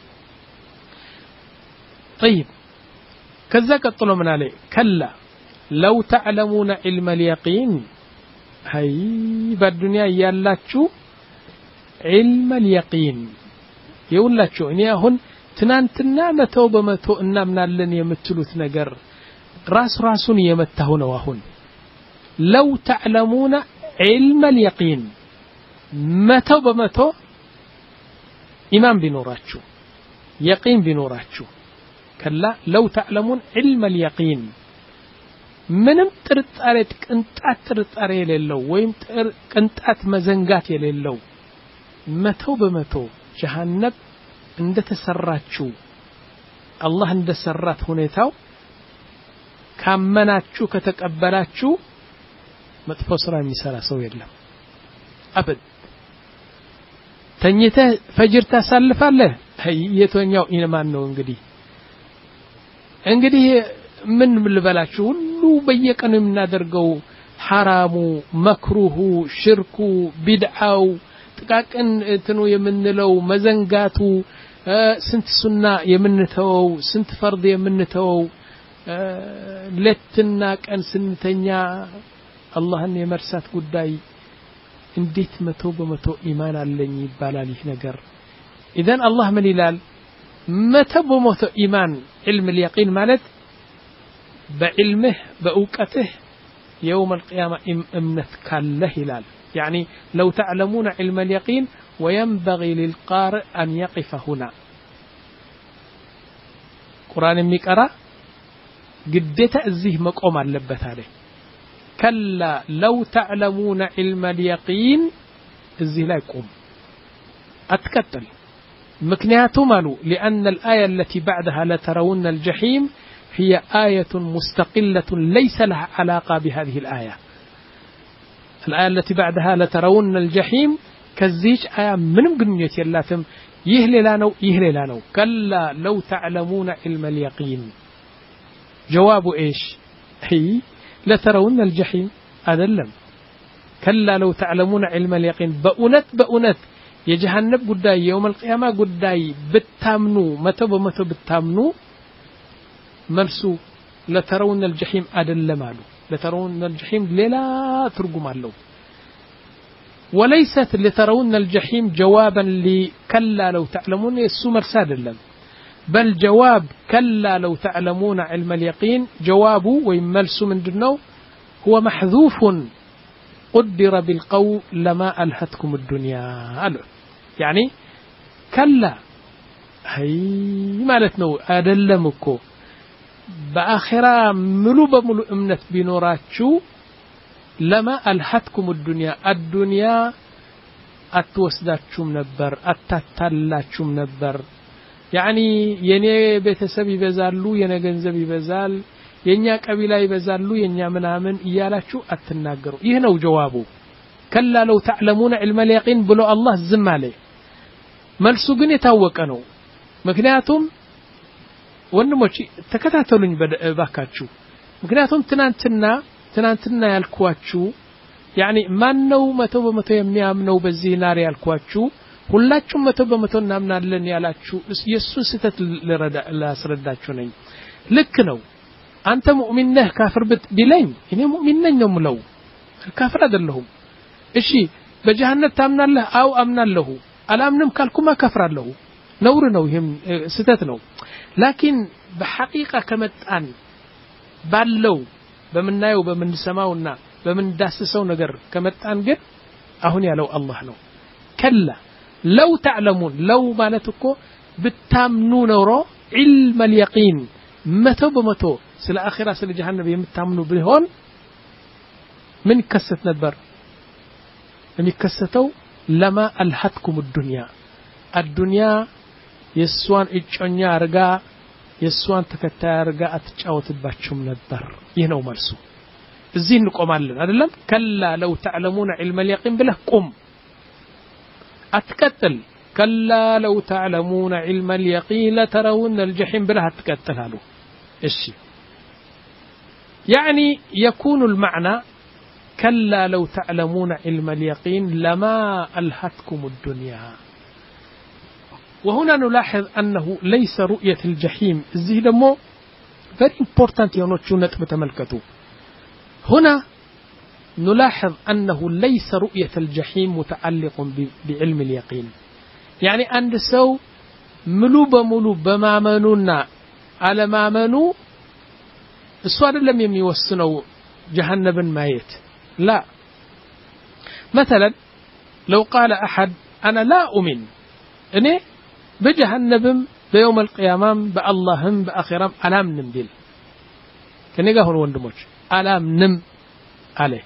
طيب ከዛ ቀጥሎ ምን አለ ከላ لو تعلمون علم اليقين هي በዱንያ ያላችሁ علم اليقين ይውላችሁ እኔ አሁን ትናንትና መተው በመቶ እናምናለን የምትሉት ነገር ራስ ራሱን የመታው ነው አሁን لو تعلمون علم اليقين መተው በመቶ ኢማን ቢኖራችሁ يقين ቢኖራችሁ ከላ لو تعلمون علم اليقين ምንም ጥርጣሬ ቅንጣት ጥርጣሬ የሌለው ወይም ቅንጣት መዘንጋት የሌለው መተው በመቶ ጀሃነም እንደተሰራችሁ አላህ እንደሰራት ሁኔታው ካመናችሁ ከተቀበላችሁ መጥፎ ስራ የሚሰራ ሰው የለም አበድ ተኝተ ፈጅር ታሳልፋለህ የቶኛው ኢማን ነው እንግዲህ እንግዲህ ምን ልበላችሁ ሁሉ በየቀኑ የምናደርገው ሐራሙ መክሩሁ ሽርኩ ቢድዓው ጥቃቅን እንትኑ የምንለው መዘንጋቱ ስንት ሱና የምንተወው ስንት ፈርድ የምንተወው ለትና ቀን ስንተኛ አላህን የመርሳት ጉዳይ እንዴት መቶ በመቶ ኢማን አለኝ ይባላል ይህ ነገር ኢዘን አላህ ምን ይላል መቶ በመቶ ኢማን علم اليقين ማለት بعلمه بأوقته يوم القيامة امنت كاله هلال يعني لو تعلمون علم اليقين وينبغي للقارئ أن يقف هنا قرآن ميقرأ قدت أزيه مقوم اللبت عليه كلا لو تعلمون علم اليقين أزيه لا يقوم أتكتل مكنياته مالو لأن الآية التي بعدها لترون الجحيم هي آية مستقلة ليس لها علاقة بهذه الآية الآية التي بعدها لترون الجحيم كزيج آية من قنية اللاتم يهلي لانو يهلي لانو كلا لو تعلمون علم اليقين جواب إيش هي لترون الجحيم أدلم كلا لو تعلمون علم اليقين بأونت بأونت يجهنب قداي يوم القيامة قداي بتامنو متى بمتى بتامنو መልሱ ለተረውን الجحيم አይደለም አሉ ለተረውን الجحيم ሌላ ትርጉም አለው وليست لترون الجحيم جوابا لكلا لو تعلمون እሱ መልስ አይደለም بل جواب كلا لو تعلمون علم اليقين جوابه ويملس ምንድነው هو محذوف قدر بالقول لما ألهتكم الدنيا አሉ يعني كلا هي مالتنا أدلمكو بآخرة ملو بملو أمنت بنوراتشو لما ألحتكم الدنيا الدنيا أتوسداتشم نبر أتتلاتشم نبر يعني يني بيتسب يبزالو يني ገንዘብ ይበዛል የኛ ቀቢላ ይበዛሉ የኛ ምናምን ይያላችሁ አትናገሩ ይሄ ነው ጀዋቡ كلا لو تعلمون علم اليقين ብሎ አላህ ዝም አለ መልሱ ግን የታወቀ ነው ምክንያቱም ወንድሞች ተከታተሉኝ ባካችሁ ምክንያቱም ትናንትና ትናንትና ያልኳችሁ يعني ማን ነው መቶ በመቶ የሚያምነው በዚህ ናር ያልኳችሁ ሁላችሁም መቶ በመቶ እናምናለን ያላችሁ ኢየሱስ ስተት ላስረዳችሁ ነኝ ልክ ነው አንተ ሙእሚን ነህ ካፍር ቢለኝ እኔ ሙእሚን ነኝ ነው ምለው ካፍር አይደለሁም እሺ በጀሃነም ታምናለህ አው አምናለሁ አላምንም ካልኩማ ካፍራለሁ ነውር ነው ይሄም ስተት ነው لكن بحقيقه ከመጣን ባለው በመናየው በመንሰማውና በመንዳስሰው ነገር ከመጣን ግን አሁን ያለው አላህ ነው كلا لو تعلمون لو معناتكو بتامنوا نورو علم اليقين متى بمتو سل اخره سل جهنم يمتامنوا بيهون من كست نبر የሚከሰተው لما الحتكم الدنيا الدنيا የሷን እጮኛ አርጋ የሷን ተከታይ አርጋ አትጫወትባችሁም ነበር ይህ ነው መልሱ እዚህ እንቆማለን አይደለም كلا لو تعلمون علم اليقين بله قم أتكتل كلا لو تعلمون علم اليقين لترون الجحيم بلها أتكتل هلو الشي يعني يكون المعنى كلا لو تعلمون علم اليقين لما ألهتكم الدنيا وهنا نلاحظ أنه ليس رؤية الجحيم زي دمو very important يونوتشو نتبه تملكتو هنا نلاحظ أنه ليس رؤية الجحيم متعلق بعلم اليقين يعني عند سو ملو بملو بما منونا على ما منو السؤال لم يميوسنوا جهنم مايت لا مثلا لو قال أحد أنا لا أؤمن أني بجهنم بيوم القيامة باللهم بأخرام ألام نمدل كنيقا هون وندموش ألام نم عليه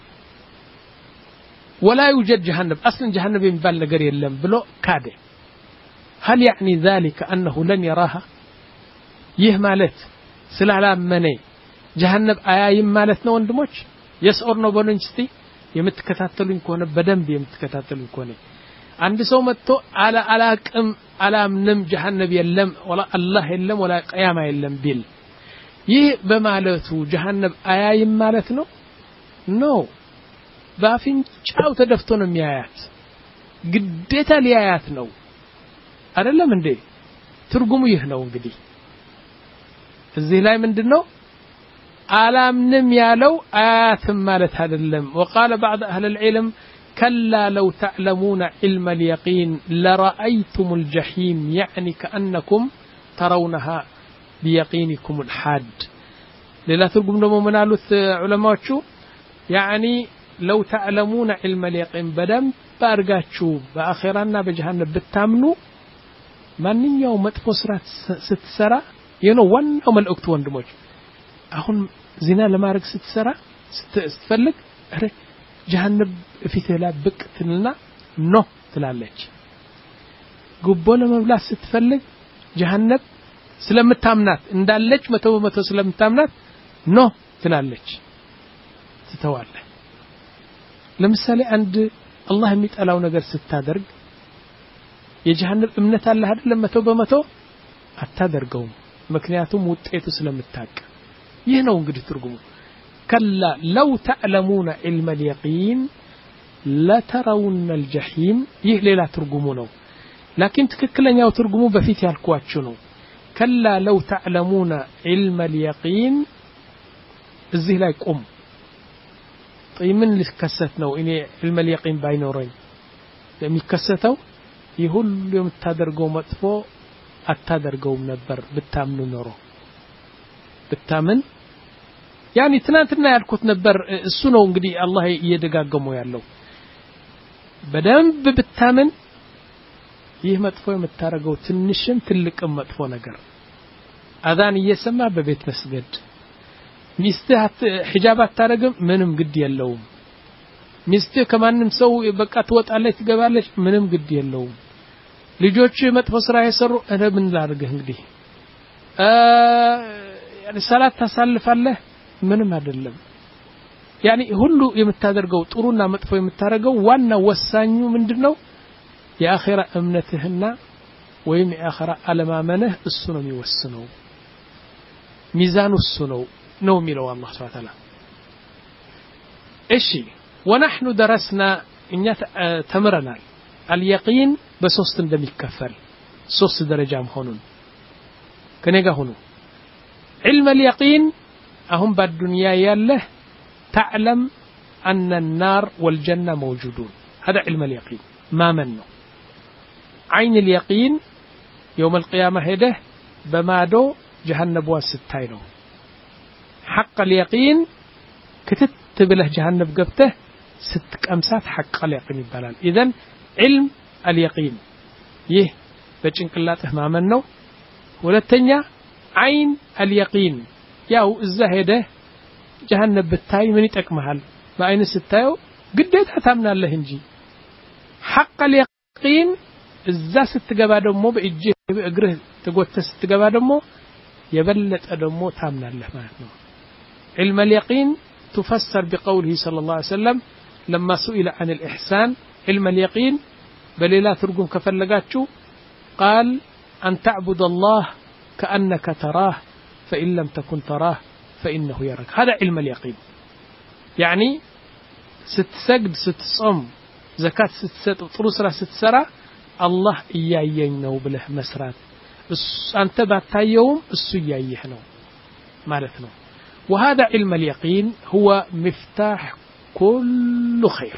ولا يوجد جهنم أصلا جهنم ينبال نقري اللم بلو كاده هل يعني ذلك أنه لن يراها يه مالت سلالام مني جهنم آيام مالت نوان دموش يسأر نوبانونجستي يمتكتاتلون كونه بدنب يمتكتاتلون كونه عند سومتو على على كم على منم جهنم يلم ولا الله يلم ولا قيامة يلم بيل يه بمالتو جهنم آيام مالت نو نو ባፍንጫው ተደፍቶ ነው የሚያያት ግዴታ ሊያያት ነው አይደለም እንዴ ትርጉሙ ይህ ነው እንግዲህ እዚህ ላይ ምንድነው አላምንም ያለው አያትም ማለት አይደለም وقال بعض اهل العلم كلا لو تعلمون علم اليقين لرأيتم الجحيم يعني كأنكم ترونها بيقينكم الحاد ሌላ ትርጉም ደግሞ ምን አሉት ዑለማዎቹ يعني لو تعلمون علم اليقين بدم بارغاچو باخرانا بجهنم بتامنو ማንኛው መጥፎ ስራ ስትሰራ የኖ ዋናው መልእክቱ ወንድሞች አሁን ዚና ለማድረግ ስትሰራ ስትፈልግ አረ جهنم ፊትህ ላይ ብቅ ትልና ኖ ትላለች ጉቦ ለመብላት ስትፈልግ جهنم ስለምታምናት እንዳለች መቶ በመቶ ስለምታምናት ኖ ትላለች ትተዋለች ለምሳሌ አንድ አላህ የሚጠላው ነገር ስታደርግ የጀሃነም እምነት አለ አይደለም መቶ በመቶ አታደርገውም ምክንያቱም ውጤቱ ስለምታውቅ ይህ ነው እንግዲህ ትርጉሙ كلا لو تعلمون علم اليقين لترون الجحيم ይህ ሌላ ትርጉሙ ነው لكن ትክክለኛው ትርጉሙ በፊት ያልኳችሁ ነው كلا لو تعلمون علم اليقين እዚህ ላይ ቆም طيمن لكست ነው እኔ علم اليقين ባይኖረኝ የሚከሰተው ይሁሉ የምታደርገው መጥፎ አታደርገውም ነበር ብታምኑ ኖሮ ብታምን يعني ትናንትና ያልኩት ነበር እሱ ነው እንግዲህ አላህ እየደጋገመው ያለው በደንብ ብታምን ይህ መጥፎ የምታረገው ትንሽም ትልቅም መጥፎ ነገር አዛን እየሰማ በቤት መስገድ ሚስትህ ሒጃብ አታረግም ምንም ግድ የለውም ሚስትህ ከማንም ሰው በቃ ትወጣለች ትገባለች ምንም ግድ የለውም ልጆች መጥፎ ስራ የሰሩ እረ ምን ላድርግህ እንግዲህ አ ያኒ ሰላት ታሳልፋለህ ምንም አይደለም ያኒ ሁሉ የምታደርገው ጥሩና መጥፎ የምታረገው ዋና ወሳኙ ምንድነው የአኺራ እምነትህና ወይም የአኺራ አለማመንህ እሱ ነው የሚወስነው ሚዛኑ እሱ ነው ነው የሚለው አላህ Subhanahu Wa Ta'ala እሺ ونحن درسنا እኛ ተምረናል اليقين በሶስት እንደሚከፈል ሶስት ደረጃ መሆኑን ከነጋ ሆኖ علم اليقين አሁን በዱንያ ያለህ تعلم أن النار والجنة موجودون هذا علم اليقين ما منه عين اليقين يوم القيامة هده بمادو جهنم واسطاي ነው حق اليقين كتت له جهنم ገብተህ ስትቀምሳት حق اليقين ይባላል اذا علم اليقين ይህ በጭንቅላትህ ማመን ነው ሁለተኛ عين اليقين ያው እዛ ሄደህ جهنم ብታይ ምን ይጠቅምሃል በአይን ስታየው ግዴታ ታምናለህ እንጂ حق اليقين እዛ ስትገባ ደግሞ በእጅህ በእግርህ ተጎተህ ስትገባ ደግሞ የበለጠ ደግሞ ታምናለህ ማለት ነው علم اليقين تفسر بقوله صلى الله عليه وسلم لما سئل عن الإحسان علم اليقين بليلا ترجم كفلقاتشو قال أن تعبد الله كأنك تراه فإن لم تكن تراه فإنه يراك هذا علم اليقين يعني ستسجد ستصوم زكاة ستسد طرسرة ستسرة الله إيايين نو بله مسرات أنت باتايوم السو إيايه نو مالتنا وهذا علم اليقين هو مفتاح كل خير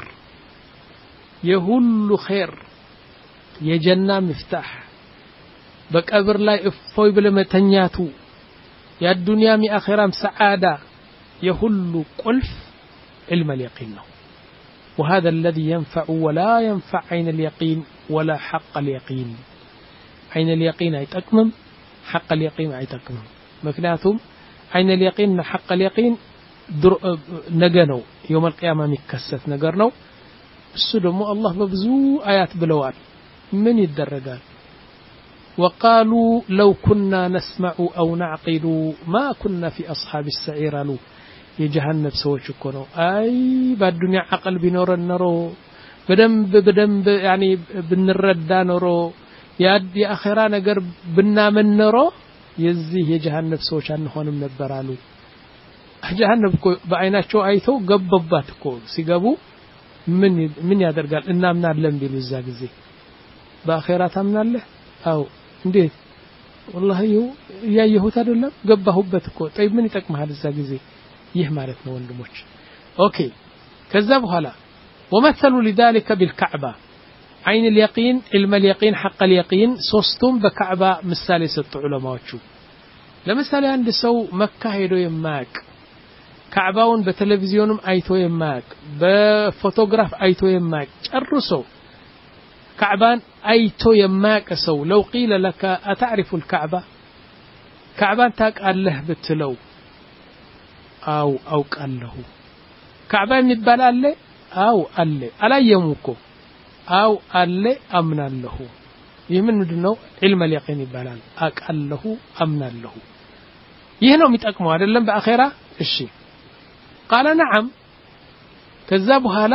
يهل خير يجنى مفتاح بقبر لا افوي بلمتنياتو يا الدنيا مي اخرام سعاده يهل قلف علم اليقين نو وهذا الذي ينفع ولا ينفع عين اليقين ولا حق اليقين عين اليقين ايتقمم حق اليقين ايتقمم مكنياتهم عين اليقين حق اليقين نجنو يوم القيامة مكست نجرنو السلم الله ببزو آيات بلوان من يدرجال وقالوا لو كنا نسمع أو نعقل ما كنا في أصحاب السعير له يجهنم سوتش كونو أي بعد الدنيا عقل بنور النرو بدم بدم يعني بنرد نرو يا دي آخرة نجر بنا من نرو يزيه يجهنم سوتش أنهم نبرالو جهنم كو بعيناቸው አይተው ገበባት እኮ ሲገቡ ምን ምን ያደርጋል እናምናለን ቢሉ እዛ ጊዜ በአኺራ ታምናለህ አው እንዴት والله ያየሁት አይደለም ገባሁበት እኮ طيب ምን ይጠቅምሃል እዛ ጊዜ ይህ ማለት ነው ወንድሞች ኦኬ ከዛ በኋላ ومثلوا لذلك بالكعبة عين اليقين علم اليقين حق اليقين ሶስቱም በካዕባ ምሳሌ ሰጡ ዑለማዎቹ ለምሳሌ አንድ ሰው መካ ሄዶ የማያውቅ ካዕባውን በቴሌቪዥንም አይቶ የማያውቅ በፎቶግራፍ አይቶ የማያውቅ ጨርሶ ካዕባን አይቶ የማያውቅ ሰው لو قيل لك أتعرف الكعبة ካዕባን ታውቃለህ ብትለው አው አውቃለሁ ካዕባ የሚባል አለ አው አለ አላየም እኮ አው አለ አምናለሁ ይህ ምንድነው علم اليقين ይባላል አውቃለሁ አምናለሁ ይህ ነው የሚጠቅመው አይደለም በአኺራ እሺ قال نعم ከዛ በኋላ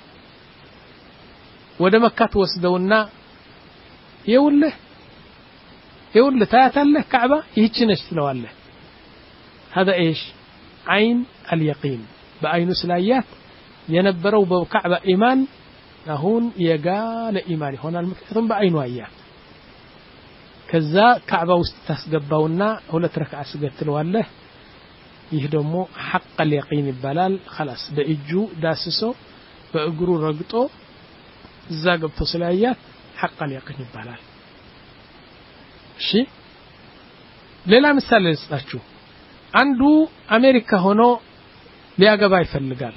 ወደ መካ ተወስደውና ይውልህ ይውልህ ታያታለህ ካዕባ ይህች ነች ትለዋለህ هذا ايش عين اليقين بعين ስላያት የነበረው በካዕባ ኢማን አሁን የጋለ ኢማን ይሆናል ምክንያቱም በአይኑ አያት ከዛ ካዕባ ውስጥ ታስገባውና ሁለት ረክዓ ስገድ ትለዋለህ ይህ ደግሞ حق اليقين ይባላል خلاص በእጁ ዳስሶ በእግሩ ረግጦ እዛ ገብቶ ስላያት حق اليقين ይባላል እሺ ሌላ ምሳሌ ልስጣችሁ አንዱ አሜሪካ ሆኖ ሊያገባ ይፈልጋል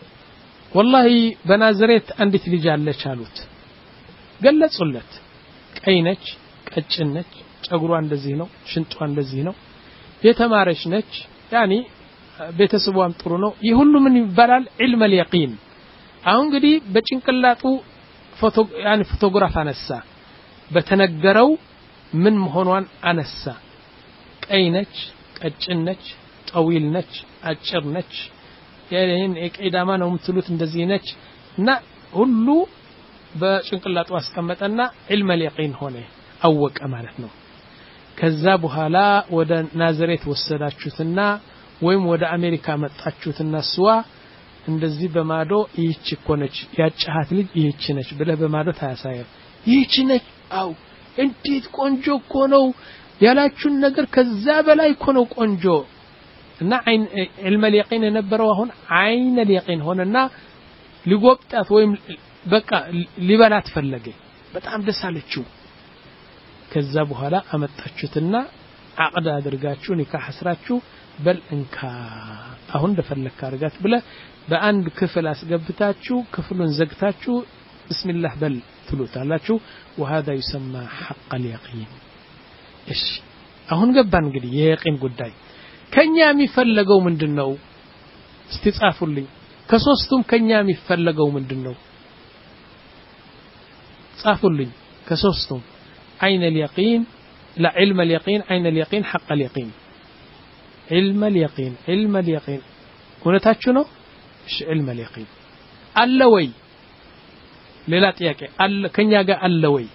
والله በናዝሬት አንዲት ልጅ አለች አሉት ገለጹለት ቀይ ነች ቀጭን ነች ጸጉሯ እንደዚህ ነው ሽንጧ እንደዚህ ነው የተማረች ነች ያኒ ቤተሰቧም ጥሩ ነው ይህ ሁሉ ምን ይባላል ዒልም اليقين አሁን እንግዲህ በጭንቅላቱ ፎቶ ያኒ ፎቶግራፍ አነሳ በተነገረው ምን መሆኗን አነሳ ቀይ ነች ቀጭን ነች ጠዊል ነች አጭር ነች ያኔን የቀዳማ ነው የምትሉት እንደዚህ ነች እና ሁሉ በጭንቅላቱ አስቀመጠና ዒልም اليقين ሆነ አወቀ ማለት ነው ከዛ በኋላ ወደ ናዝሬት ወሰዳችሁትና ወይም ወደ አሜሪካ መጣችሁትና ስዋ እንደዚህ በማዶ ይህች ኮነች ያጫሃት ልጅ ይህች ነች ብለ በማዶ ታያሳየው ይህች ነች አው እንዴት ቆንጆ እኮ ነው ያላችሁን ነገር ከዛ በላይ እኮ ነው ቆንጆ እና አይን ዒልም اليقين የነበረው አሁን አይን اليقين ሆነና ሊጎብጣት ወይም በቃ ሊበላት ፈለገ በጣም ደስ አለችው ከዛ በኋላ አመጣችሁትና አቅዳ አድርጋችሁ ኒካህ አስራችሁ በል እንካ አሁን እንደፈለክ አርጋት ብለ በአንድ ክፍል አስገብታችሁ ክፍሉን ዘግታችሁ ቢስሚላህ በል ትሉታላችሁ وهذا يسمى حق اليقين እሺ አሁን ገባን እንግዲህ የየቂን ጉዳይ ከኛ የሚፈልገው ምንድነው እስቲ ጻፉልኝ ከሶስቱም ከኛ የሚፈልገው ምንድነው ጻፉልኝ ከሶስቱም عين اليقين لا علم اليقين عين اليقين حق اليقين علم اليقين علم اليقين እውነታችሁ ነው እሺ علم اليقين አለ ወይ ሌላ ጥያቄ አለ ከኛ ጋር አለ ወይ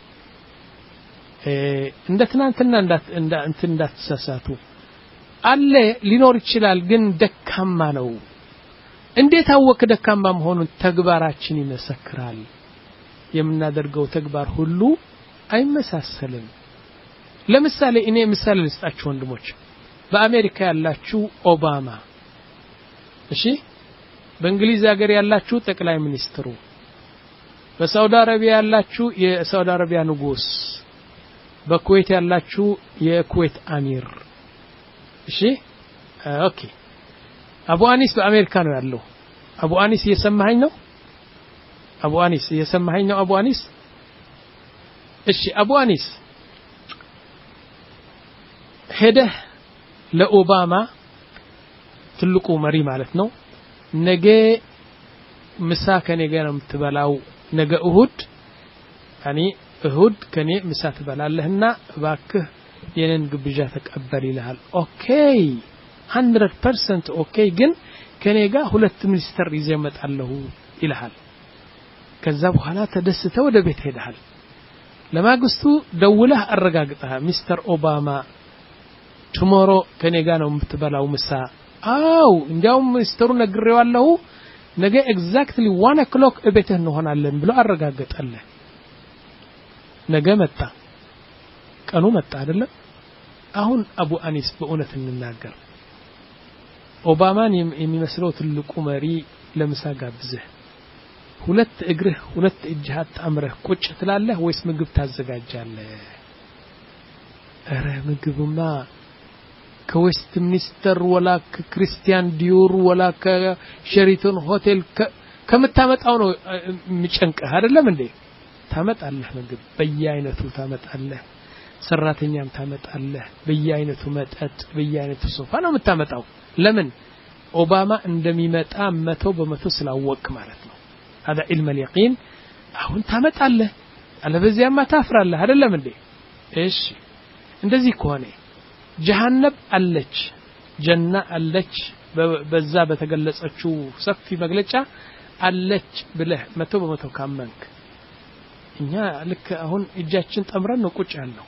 እንደ ትናንትና እንደ እንትን እንዳትሳሳቱ አለ ሊኖር ይችላል ግን ደካማ ነው እንዴት አወክ ደካማ መሆኑን ተግባራችን ይመሰክራል የምናደርገው ተግባር ሁሉ አይመሳሰልም ለምሳሌ እኔ ምሳሌ ልስጣችሁ ወንድሞች በአሜሪካ ያላችሁ ኦባማ እሺ በእንግሊዝ ሀገር ያላችሁ ጠቅላይ ሚኒስትሩ በሳውዲ አረቢያ ያላችሁ የሳውዲ አረቢያ ንጉስ በኩዌት ያላችሁ የኩዌት አሚር እሺ ኦኬ አቡ አኒስ በአሜሪካ ነው ያለው አቡ አኒስ እየሰማኸኝ ነው አቡ አኒስ እየሰማኸኝ ነው አቡ አኒስ እሺ አቡ አኒስ ሄደ ለኦባማ ትልቁ መሪ ማለት ነው ነገ ምሳ ከኔ ጋር ነው የምትበላው ነገ እሁድ ያኒ እሁድ ከኔ ምሳ ትበላለህና እባክህ የኔን ግብዣ ተቀበል ይልሃል ኦኬ one hundred percent ኦኬ ግን ከኔ ጋር ሁለት ሚኒስተር ይዘህ መጣለሁ ይልሃል ከዛ በኋላ ተደስተው ወደ ቤት ሄደሃል ለማግስቱ ደውለህ አረጋግጠህ ሚስተር ኦባማ ቱሞሮ ከኔ ጋር ነው የምትበላው ምሳ አው እንዲያውም ሚስተሩ ነግሬዋለሁ ነገ ኤግዛክትሊ one o'clock እቤትህ እንሆናለን ብሎ አረጋግጠልህ ነገ መጣ ቀኑ መጣ አይደለም አሁን አቡ አኒስ በእውነት እንናገር ኦባማን የሚመስለው ትልቁ መሪ ለምሳ ጋብዘህ ሁለት እግርህ ሁለት እጅህ አጣምረህ ቁጭ ትላለህ ወይስ ምግብ ታዘጋጃለህ አረ ምግብማ ከዌስት ሚኒስተር ወላ ከክሪስቲያን ዲዮር ወላ ከሸሪቶን ሆቴል ከምታመጣው ነው የሚጨንቀህ አይደለም እንዴ ታመጣለህ ምግብ በየአይነቱ ታመጣለህ ሰራተኛም ታመጣለህ በየአይነቱ መጠጥ በየአይነቱ ሶፋ ነው የምታመጣው ለምን ኦባማ እንደሚመጣ መቶ በመቶ ስላወቅ ማለት ነው هذا علم اليقين አሁን ታመጣለህ አለበዚያማ ታፍራለህ አይደለም እንዴ እሺ እንደዚህ ከሆነ ጀሃነም አለች ጀና አለች በዛ በተገለጸችው ሰፊ መግለጫ አለች ብለህ መቶ በመቶ ካመንክ እኛ ልክ አሁን እጃችን ጠምረን ነው ቁጭ ያለው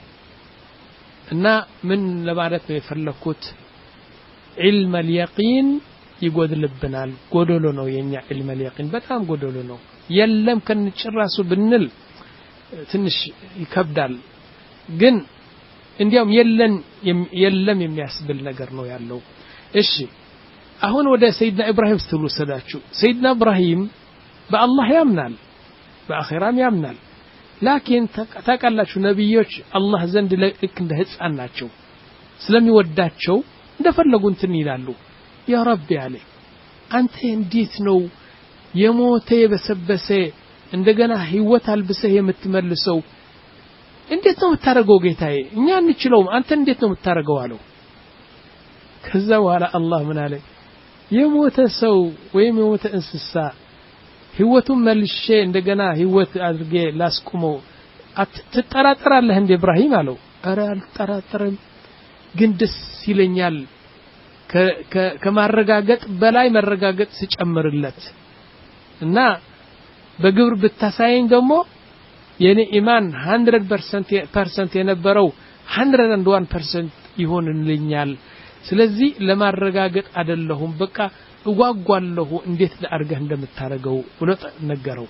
እና ምን ለማለት ነው የፈለኩት علم اليقين ይጎድልብናል ጎዶሎ ነው የኛ علم اليقين በጣም ጎዶሎ ነው የለም ከንጭራሱ ብንል ትንሽ ይከብዳል ግን እንዲያውም የለን የለም የሚያስብል ነገር ነው ያለው እሺ አሁን ወደ ሰይድና ኢብራሂም ስትወሰዳችሁ ሰይድና ኢብራሂም በአላህ ያምናል በአኺራም ያምናል ላኪን ተቃላችሁ ነብዮች አላህ ዘንድ ልክ እንደ ህፃን ናቸው ስለሚወዳቸው እንደፈለጉ እንትን ይላሉ ያ ረቢ ያለ አንተ እንዴት ነው የሞተ የበሰበሰ እንደገና ህይወት አልብሰህ የምትመልሰው እንዴት ነው የምታረገው ጌታዬ እኛ እንችለውም አንተ እንዴት ነው የምታረገው አለው ከዛ በኋላ አላህ ምን አለ የሞተ ሰው ወይም የሞተ እንስሳ ህይወቱን መልሼ እንደገና ህይወት አድርጌ ላስቆመው አትጠራጠራለህ እንደ ኢብራሂም አለው አረ አልጠራጠርም ግን ደስ ይለኛል ከማረጋገጥ በላይ መረጋገጥ ሲጨምርለት እና በግብር ብታሳየኝ ደግሞ የኔ ኢማን one hundred percent የነበረው one hundred one percent ይሆንልኛል ስለዚህ ለማረጋገጥ አይደለሁም በቃ እጓጓለሁ እንዴት ለአርገህ እንደምታረገው ብሎ ነገረው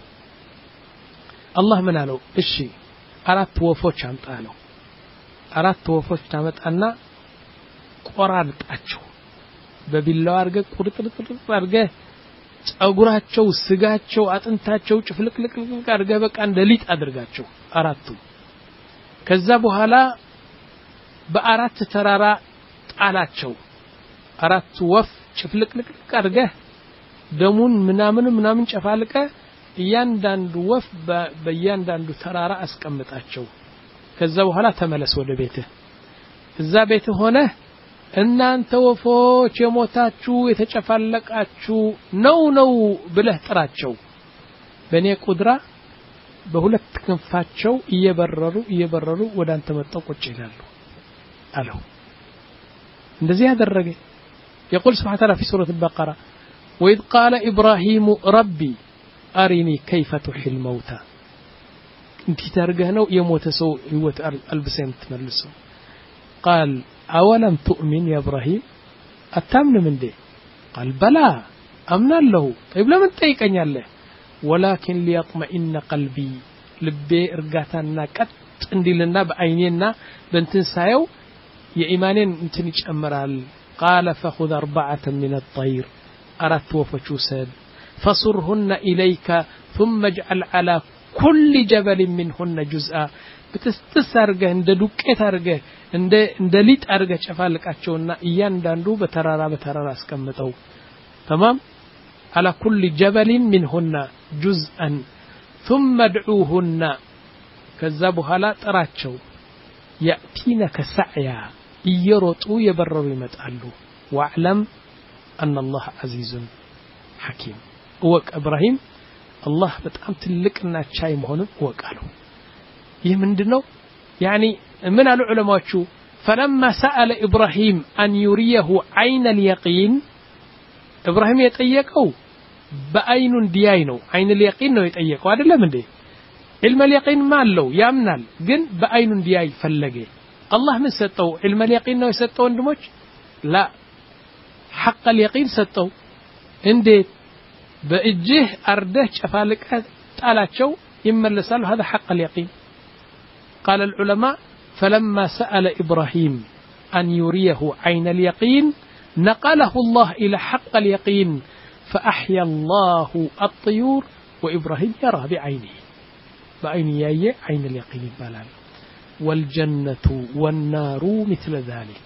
አላህ ምን አለው እሺ አራት ወፎች አምጣ አለው አራት ወፎች ታመጣና ቆራርጣቸው በቢላው አርገህ ቁርጥርጥር አርገህ ጸጉራቸው ስጋቸው አጥንታቸው ጭፍልቅልቅልቅ አርገህ በቃ እንደሊጥ አድርጋቸው አራቱ ከዛ በኋላ በአራት ተራራ ጣላቸው አራት ወፍ ጭፍልቅልቅ አርገህ ደሙን ምናምን ምናምን ጨፋልቀ እያንዳንዱ ወፍ በእያንዳንዱ ተራራ አስቀምጣቸው ከዛ በኋላ ተመለስ ወደ ቤትህ እዛ ቤትህ ሆነ እናንተ ወፎች የሞታችሁ የተጨፋለቃችሁ ነው ነው ብለህ ጥራቸው በኔ ቁድራ በሁለት ክንፋቸው እየበረሩ እየበረሩ ወዳንተ መጣው ቁጭ ይላሉ አለው እንደዚህ ያደረገ يقول سبحانه وتعالى في سورة البقرة وإذ قال إبراهيم ربي أرني كيف تحيي الموتى انت ترجعنا يموت سو يوت البسين تملسه قال أولم تؤمن يا إبراهيم أتمن من دي قال بلى أمنا له طيب لمن تيكن يالله ولكن ليطمئن قلبي لبي إرقاتنا كت اندي لنا بعينينا بنتن سايو يا إيمانين انتن يجمرال قال فخذ أربعة من الطير أردت وفشوسد فصرهن إليك ثم اجعل على كل جبل منهن جزءا بتستسرجه عند دوكيت أرجه عند عند ليت أرجه شفالك أشونا إيان داندو بترارا بترارا اسكمتو تمام على كل جبل منهن جزءا ثم ادعوهن كذبوا لا تراتشو يأتينك سعيا يروطوا يبرروا يمتقالوا واعلم أن الله عزيز حكيم وك إبراهيم الله بتقام تلقنا شاي مهون وقالوا ይህ ምንድነው يعني من العلماء شو فلما سأل إبراهيم أن يريه عين اليقين إبراهيم يتأيقوا بأين دياينو عين اليقين نو يتأيقوا هذا لا من دي علم اليقين ما له يامنال جن بأين دياي فلقي الله من ستو علم اليقين نو يستو اندموش لا حق اليقين ستو اندي بإجه أرده شفالك تالاتشو يملسال هذا حق اليقين قال العلماء فلما سأل إبراهيم أن يريه عين اليقين نقله الله إلى حق اليقين فأحيا الله الطيور وإبراهيم يرى بعينه بعين ياي عين اليقين بلال والجنة والنار مثل ذلك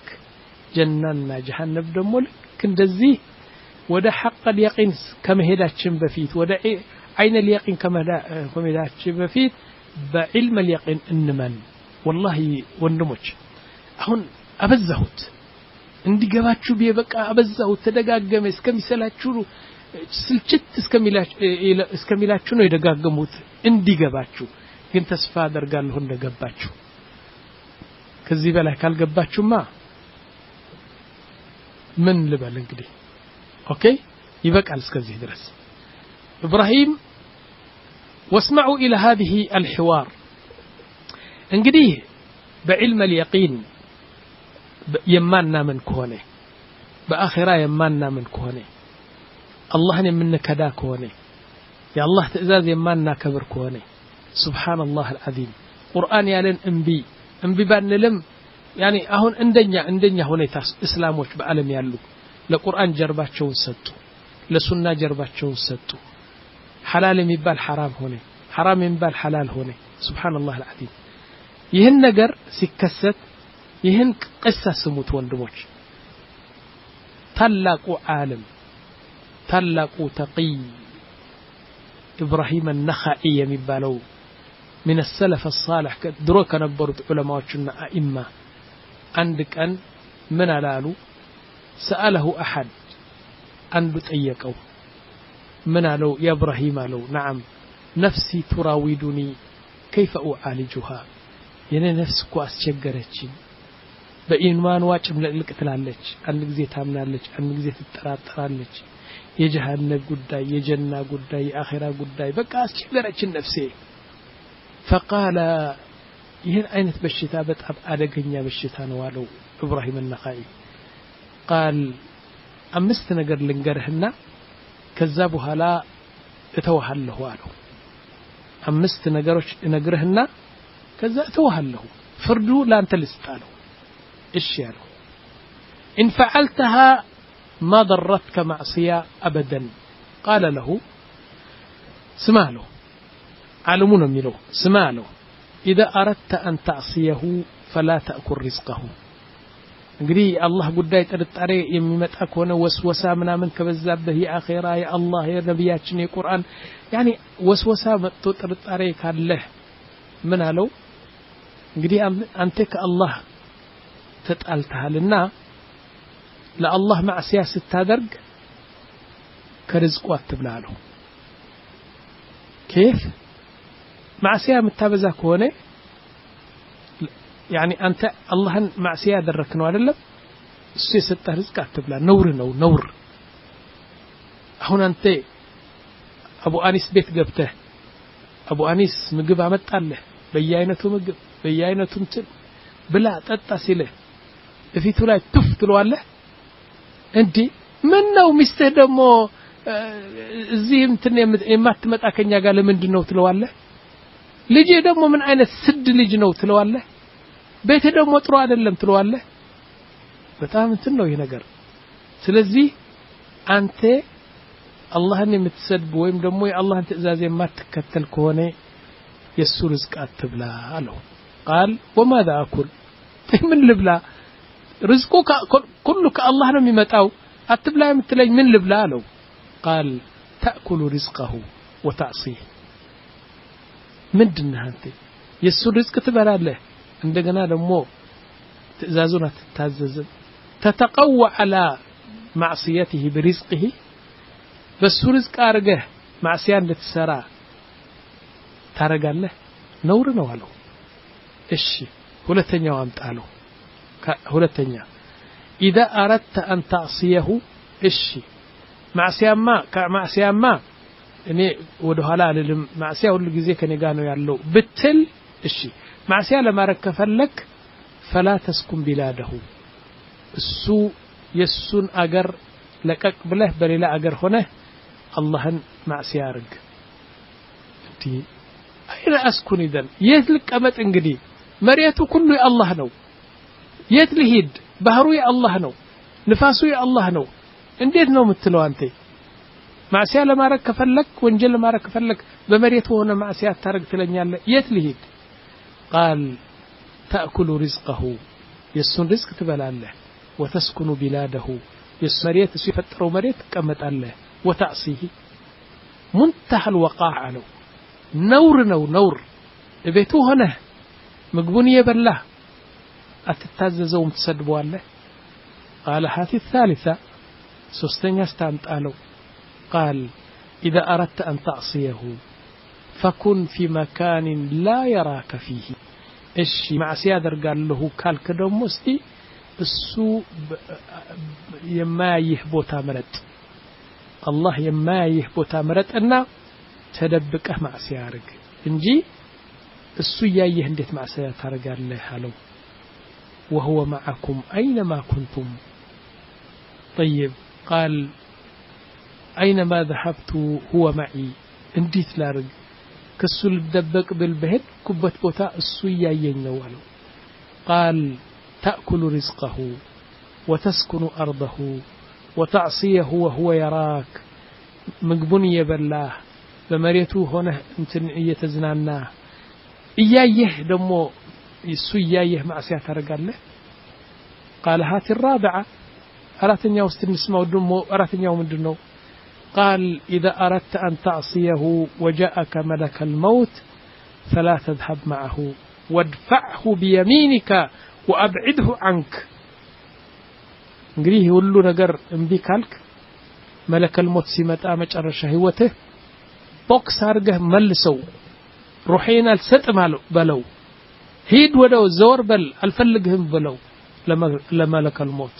جنة جهنم دمول كندزي وده حق اليقين كما هداتشن بفيت وده عين اليقين كما هداتشن بفيت بعلم اليقين إنمن والله ونموش هون أبزهوت عندي جواتشو بيبقى أبزهوت تدقاقم اسكميسلاتشو سلشت اسكميلاتشو نو يدقاقموت عندي جواتشو كنت سفادر قال هون دقباتشو كذي بلا قال قباتشو ما من لبال انقدي اوكي يبقى اسكزي درس إبراهيم واسمعوا إلى هذه الحوار انقديه بعلم اليقين يماننا من كونه بآخرة يماننا من كونه الله من كدا كونه يا الله تأزاز يماننا كبر كونه سبحان الله العظيم قرآن يالن انبي انبي بان لم يعني اهون اندنيا اندنيا هونيتاس اسلاموች በዓለም ያሉ ለቁርአን ጀርባቸውን ሰጡ ለሱና ጀርባቸውን ሰጡ حلال የሚባል حرام ሆነ حرام የሚባል حلال ሆነ سبحان الله العظيم ይህን ነገር ሲከሰት ይህን ቅሳ ስሙት ወንድሞች ታላቁ ዓለም ታላቁ ተቂ ኢብራሂም النخعي የሚባለው من السلف الصالح دروك نبرت علماءنا أئمة عندك أن من لالو سأله أحد أن بتأيكو من لو يا إبراهيم لو نعم نفسي تراودني كيف أعالجها يعني نفسك أسجرتشي بإيمان واجب لك تلالج أنك زي تامنالج أنك زي تتراترالج يجهنم قداي يجنة قداي آخرة قداي بقى أسجرتشي نفسي فقال ይህን አይነት በሽታ በጣም አደገኛ በሽታ ነው አለው ኢብራሂም النخعي قال አምስት ነገር ልንገርህና ከዛ በኋላ እተውሃለሁ አለው አምስት ነገሮች እነግርህና ከዛ እተውሃለሁ ፍርዱ ላንተ ልስጣለው እሺ ያለው ان فعلتها ما ضرتك معصيه ابدا قال له سمعله علمون ميلو سمعله إذا أردت أن تعصيه فلا تأكل رزقه እንግዲህ አላህ ጉዳይ ጥርጣሬ የሚመጣ ከሆነ ወስወሳ ምናምን ከበዛብህ የአኺራ የአላህ የነብያችን የቁርአን ያኒ ወስወሳ መጥቶ ጥርጣሬ ካለ ምን አለው እንግዲህ አንተ ከአላህ ተጣልተሃልና ለአላህ ማዕሲያ ስታደርግ ከርዝቁ አትብላ አለው كيف معصيه متابزه كونه يعني انت اللهن معصيه دركنو አይደለም እሱ የሰጠህ ርዝቅ አትብላ ነውር ነው ነውር አሁን አንተ አቡ አኒስ ቤት ገብተህ አቡ አኒስ ምግብ አመጣለህ በየአይነቱ ምግብ በየአይነቱ እንትን ብላ ጠጣ ሲልህ እፊቱ ላይ ትፍ ትለዋለህ እንዴ ምን ነው ሚስትህ ደግሞ እዚህ እንትን የማትመጣ ከኛ ጋር ለምንድን ነው ትለዋለህ ልጄ ደግሞ ምን አይነት ስድ ልጅ ነው ትለዋለህ ቤቴ ደግሞ ጥሩ አይደለም ትለዋለህ በጣም እንትን ነው ይሄ ነገር ስለዚህ አንተ አላህን የምትሰድብ ወይም ደግሞ የአላህን ትእዛዝ የማትከተል ከሆነ የሱ ርዝቅ አትብላ አለው قال وماذا اكل ምን ልብላ ርዝቁ ሁሉ ከአላህ ነው የሚመጣው አትብላ የምትለኝ ምን ልብላ አለው قال تأكل رزقه وتعصيه ምንድነው አንተ የሱ ርዝቅ ትበላለህ እንደገና ደግሞ ትእዛዙን አትታዘዝም تتقوى على معصيته برزقه በሱ ርዝቅ አርገህ ማዕሲያ እንድትሰራ ታረጋለህ ነውር ነው አለው እሺ ሁለተኛው አምጣለው ሁለተኛ اذا اردت ان تعصيه እሺ ማዕሲያማ ከማዕሲያማ እኔ ወደ ኋላ አልልም ማዕሲያ ሁሉ ጊዜ ከኔ ጋር ነው ያለው ብትል እሺ ማዕሲያ ለማረክ ከፈለክ فلا تسكن بلاده እሱ የሱን አገር ለቀቅ ብለህ በሌላ አገር ሆነ አላህን ማዕሲያ አርግ እንዴ አይራ اسكن اذا የት ልቀመጥ እንግዲህ መሬቱ ሁሉ የአላህ ነው የት ልሂድ ባህሩ የአላህ ነው ንፋሱ የአላህ ነው እንዴት ነው የምትለው አንተ ማዕሲያ ለማረክ ከፈለክ ወንጀል ለማረክ ከፈለክ በመሬቱ ሆነ ማዕሲያ ታረግ ትለኛለህ የት ልሂድ قال تأكل رزقه يسون رزق تبلاله وتسكن بلاده يسمريت سيفترو مريت تقمطاله وتعصيه منتهى الوقاع له نور نو نور بيتو هنا مغبون يبلا اتتاززوم تسدبواله قال هذه الثالثه سوستኛ استامطالو قال إذا أردت أن تعصيه فكن في مكان لا يراك فيه እሺ ማዕሲያ አደርጋለሁ ካልክ ደግሞ እስቲ እሱ የማያይህ ቦታ ምረጥ አላህ የማያይህ ቦታ ምረጥና ተደብቀህ ማዕሲያ አርግ እንጂ እሱ ያየህ እንዴት ማዕሲያ ታረጋለህ አለው وهو معكم أينما كنتم طيب قال أينما ذهبت هو معي እንዴት ላርግ ከሱ ልደበቅ بالبهد ኩበት ቦታ እሱ ያየኝ ነው አለው قال تأكل رزقه وتسكن أرضه وتعصيه وهو يراك ምግቡን يبلاه በመሬቱ ሆነ እንትን እየተዝናና እያየህ ደግሞ እሱ እያየህ ማዕሲያ ታረጋለህ قال هات الرابعة አራተኛው ውስጥ እንስማው ደግሞ አራተኛው ምንድነው قال إذا أردت أن تعصيه وجاءك ملك الموت فلا تذهب معه وادفعه بيمينك وأبعده عنك እንግዲህ ሁሉ ነገር እምቢ ካልክ መለከል ሞት ሲመጣ መጨረሻ ህይወትህ ቦክስ አርገህ መልሰው روحين الستم بلو هيد ودو زور بل الفلقهم بلو لملك الموت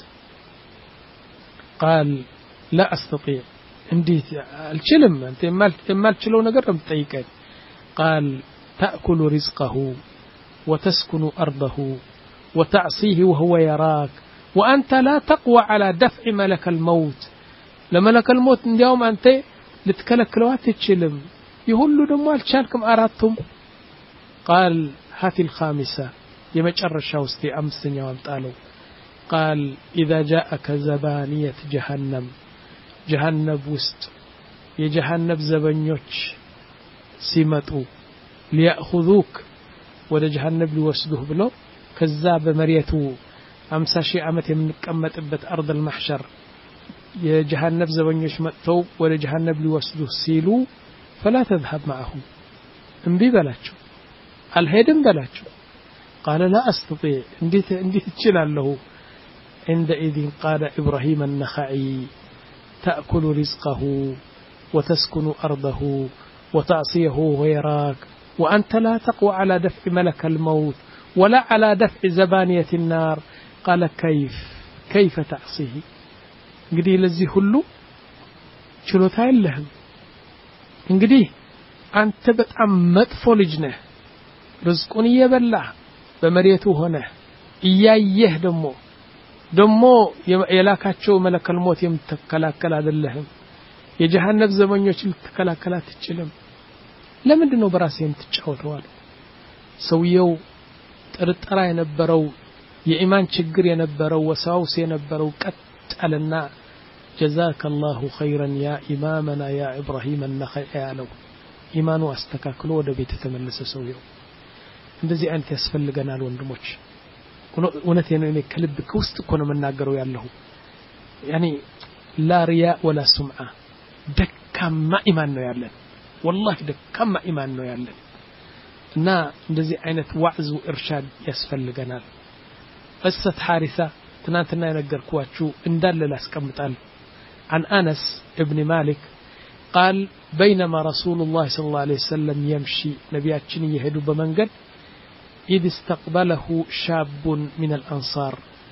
قال لا أستطيع عندي الشلم أنت إما تشلو نقرب تيكين قال تأكل رزقه وتسكن أرضه وتعصيه وهو يراك وأنت لا تقوى على دفع ملك الموت لملك الموت اليوم أنت لتكلك لوات تشلم يقول له دمال شاركم أرادتم قال هات الخامسة يمجر الشوستي أمس يوم قالوا قال إذا جاءك زبانية جهنم جهنم وست يجهنم زبنيوش سيمتو ليأخذوك ولا جهنم ليوسدوه بلو كذاب مريتو أمسا شيء أمت من كمت إبت أرض المحشر يجهنم زبنيوش متو ولا جهنم ليوسدوه سيلو فلا تذهب معهم انبي بلاچو الهدم بلاچو قال لا أستطيع انديت انديت تشلال له عندئذ قال إبراهيم النخعي تأكل رزقه وتسكن أرضه وتعصيه ويراك وأنت لا تقوى على دفع ملك الموت ولا على دفع زبانية النار قال كيف كيف تعصيه قدي لزي هلو شلوتاين لهم እንግዲህ አንተ በጣም መጥፎ ልጅ ነህ ርዝቁን እየበላህ በመሬቱ ሆነ እያየህ ደሞ ደሞ የላካቸው መለከል ሞት የምትከላከል አይደለህም የጀሃነም ዘመኞች ልትከላከል አትችልም ለምንድን ነው በራስህ የምትጫወተው አለ ሰውየው ጥርጥራ የነበረው የኢማን ችግር የነበረው ወሳውስ የነበረው ቀጣልና جزاك الله خيرا يا إمامنا يا إبراهيم النخعي ያለው ኢማኑ አስተካክሎ ወደ ቤት ተመለሰ ሰውየው እንደዚህ አንተ ያስፈልገናል ወንድሞች እውነቴን ነው እኔ ከልብ ከውስጥ እኮ ነው መናገረው ያለው يعني لا رياء ولا سمعة ደካማ ኢማን ነው ያለን والله ደካማ ኢማን ነው ያለን እና እንደዚህ አይነት ዋዕዝ ወእርሻድ ያስፈልገናል قصة حارثة ትናንትና የነገርኳችሁ እንዳለ ላስቀምጣል عن أنس ابن مالك قال بينما رسول الله صلى الله عليه وسلم يمشي نبياتشن يهدو بمنقد إذ استقبله شاب من الأنصار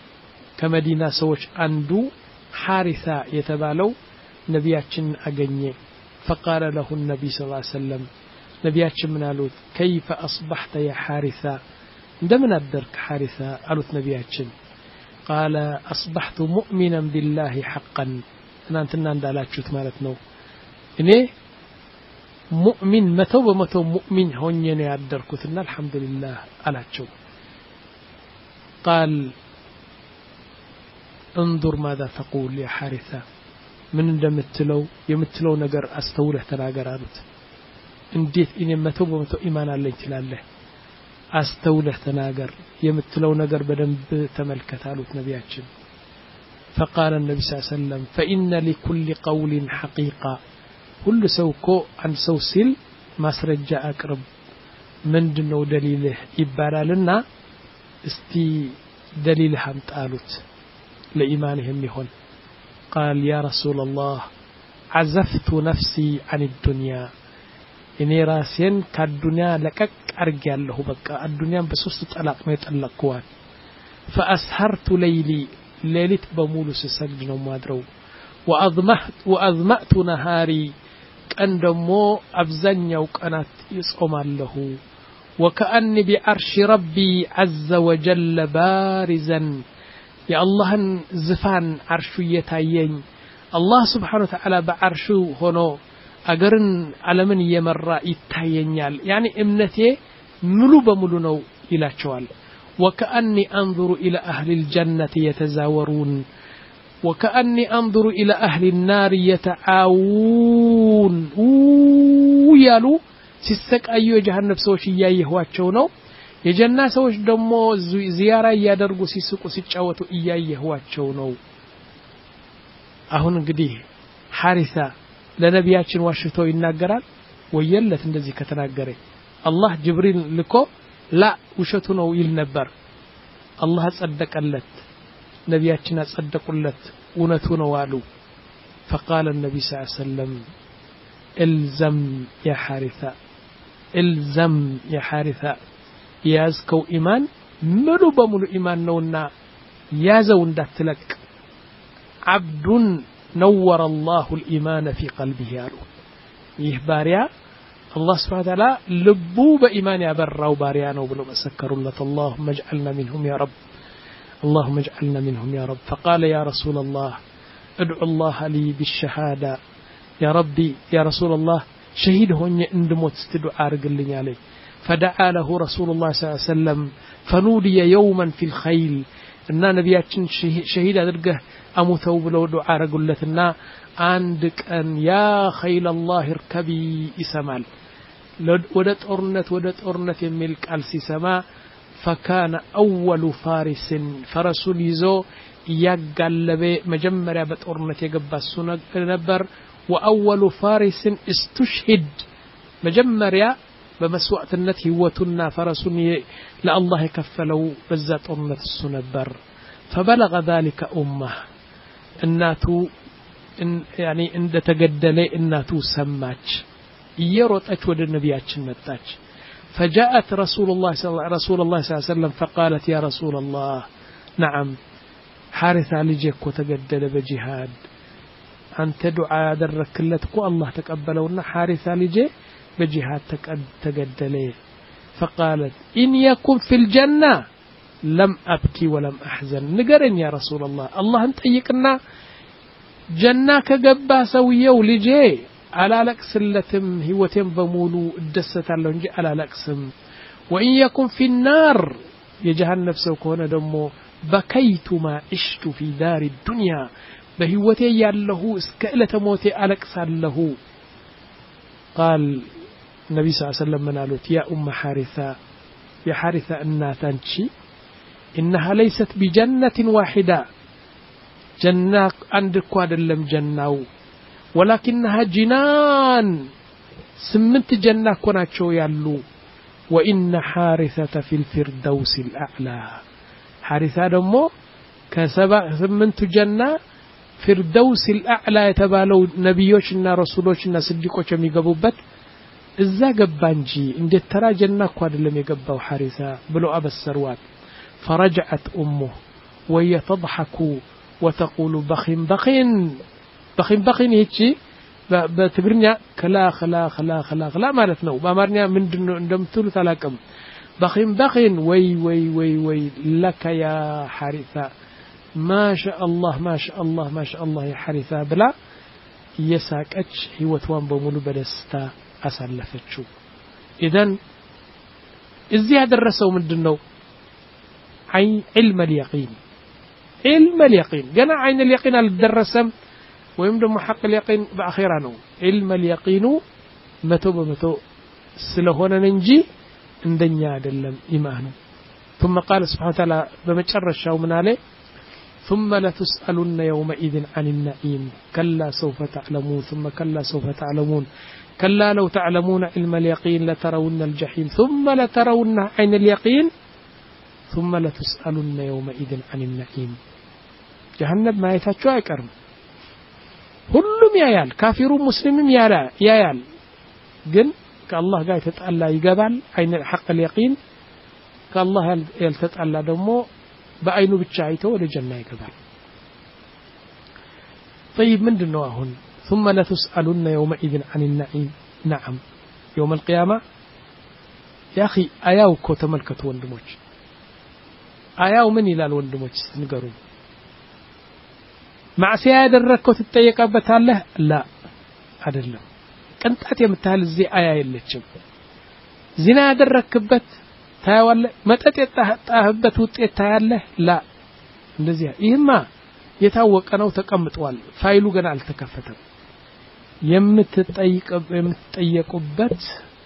كمدينة سوش أندو حارثة يتبالو نبياتشن أغني فقال له النبي صلى الله عليه وسلم نبياتشن منالوت كيف أصبحت يا حارثة عندما أدرك حارثة قالت نبياتشن قال أصبحت مؤمنا بالله حقا እናንተና እንዳላችሁት ማለት ነው እኔ ሙእሚን መቶ በመቶ ሙእሚን ሆኜ ነው ያደርኩትና አልহামዱሊላህ አላቸው قال انظر ماذا تقول يا حارثة ምን እንደምትለው የምትለው ነገር አስተውለህ ተናገር አሉት እንዴት እኔ መቶ በመቶ ኢማን አለኝ ትላለህ አስተውለህ ተናገር የምትለው ነገር በደንብ ተመልከት አሉት ነቢያችን فقال النبي صلى الله عليه وسلم فإن لكل قول حقيقة كل سوكو عن سوسيل ما سرجع أقرب من دنو دليله إبارالنا استي دليلهم تقالت لإيمانهم يهون قال يا رسول الله عزفت نفسي عن الدنيا إني راسين كالدنيا لكك أرجع له بقى الدنيا بسوست طلاق ما يتطلقوان فأسهرت ليلي ليلت بمولو سسجد ነው ማድረው وأظمأت وأظمأت نهاري ቀን ደሞ አብዛኛው ቀናት ይጾማለሁ وكأني بعرش ربي عز وجل بارزا يا الله زفان عرشو يتايين الله سبحانه وتعالى بعرشو ሆኖ አገርን ዓለምን እየመራ ይታየኛል يعني እምነቴ ሙሉ በሙሉ ነው ይላቸዋል وكأني أنظر إلى أهل الجنة يتزاورون وكأني أنظر إلى أهل النار يتعاون ويالو سيسك أيو جهنم سوش إياه هواتشو نو የጀና ሰዎች ደግሞ ዚያራ ያደርጉ ሲስቁ ሲጫወቱ إياه هواتشو نو አሁን እንግዲህ ሐሪሳ ለነቢያችን ዋሽቶ ይናገራል ወየለት እንደዚህ ከተናገረ الله جبريل لكو لا وشتو ነው ይል ነበር الله صدقለት ነቢያችን صدقለት እውነቱ ነው አሉ فقال النبي صلى الله عليه وسلم الزم يا حارثة الزم يا حارثة يازكو إيمان ملو بملو إيمان نونا يازو እንዳትለቅ عبد نور الله الإيمان في قلبه يارو ይህ ባሪያ الله سبحانه وتعالى لبو بإيمان يبروا باريانه وبلو مسكروا الله اللهم اجعلنا منهم يا رب اللهم اجعلنا منهم يا رب فقال يا رسول الله ادعو الله لي بالشهادة يا ربي يا رسول الله شهيد هوني اندموت استدعاء رجلني عليه فدعا له رسول الله صلى الله عليه وسلم فنودي يوما في الخيل إن نبياتنا شهيد أدرجه أموتوا بلو دعاء رجلتنا عندك أن يا خيل الله اركبي إسمال ودت أرنت ودت أرنت الملك ألسي سما فكان أول فارس فرسول يزو يقلب مجمرة بتأرنت يقبل السنة نبر وأول فارس استشهد مجمرة بمسوأة النتي وتنا فرسول لا الله كفلوا بزات أرنت السنة بر فبلغ ذلك أمه الناتو إن يعني إن تجدل الناتو سماج يروت أجود النبياتش متاج فجاءت رسول الله صلى رسول الله صلى الله عليه وسلم فقالت يا رسول الله نعم حارثة لجيك وتجدل بجهاد أنت دعاء درك لتكو الله تقبلونا حارثة لجي بجهاد تجدل فقالت إن يكن في الجنة لم أبكي ولم أحزن نقرن يا رسول الله الله أنت يقنا جنة كجبا سوية ولجي على لكسلتم هوتين بمولو الدسة اللونجي على لكسم وإن يكن في النار يجهل نفسه كون دمو بكيت ما عشت في دار الدنيا بهوتي يالله اسكالة موتي ألكس له قال النبي صلى الله عليه وسلم من قالت يا أم حارثة يا حارثة أنها تنشي إنها ليست بجنة واحدة جنة عندك وادلم جنة ولكنها جنان سمنت جنة كوناتشو يالو وإن حارثة في الفردوس الأعلى حارثة دمو كسبع سمنت جنة فردوس الأعلى يتبالو نبيوشنا رسولوشنا صديقوش ميقبوبت إذا قبانجي إن ترى جنة كوادلم يقبو حارثة بلو أبا السروات فرجعت أمه وهي تضحك وتقول بخين بخين بخين بخين هيجي بتقرنيا كلا خلا خلا خلا خلا مالتنا بأمرنيا من دم ثلث لكم بخين بخين وي وي وي وي لك يا حارثة ما شاء الله ما شاء الله ما شاء الله يا حارثة بلا يساك أتش هي وتوان بمولو بدستا أسلفتشو إذن الزيادة الرسو من دنو عين علم اليقين علم اليقين جنا عين اليقين اللي درسم ويمدم حق اليقين بأخيرانه علم اليقين متو بمتو سلهونا ننجي اندنيا دلم إيمانه ثم قال سبحانه وتعالى بمجر الشاو من عليه ثم لتسألن يومئذ عن النعيم كلا سوف تعلمون ثم كلا سوف تعلمون كلا لو تعلمون علم اليقين لترون الجحيم ثم لترون عين اليقين ثم لتسألن يومئذ عن النعيم جهنم ما يتاتشو አይቀርም ሁሉም ያያል ካፊሩ ሙስሊምም ያላ ያያል ግን ከአላህ ጋር የተጣላ ይገባል አይነ ሐቅ اليقين ከአላህ ያልተጣላ ደግሞ በአይኑ ብቻ አይቶ ወደ ጀና ይገባል طيب ምንድነው አሁን ثم لتسألن يومئذ عن النعيم نعم يوم القيامة يا أخي آياو እኮ ተመልከቱ ወንድሞች آياو ምን ይላል ወንድሞች ንገሩኝ معصية ያደረከው ትጠየቀበታለህ لا አይደለም ቅንጣት የምታህል እዚህ አያ የለችም ዚና ያደረክበት ታያዋለህ መጠጥ የጣህበት ውጤት ታያለህ لا እንደዚህ ይህማ የታወቀ ነው ተቀምጧል ፋይሉ ገና አልተከፈተም የምትጠይቀው የምትጠየቁበት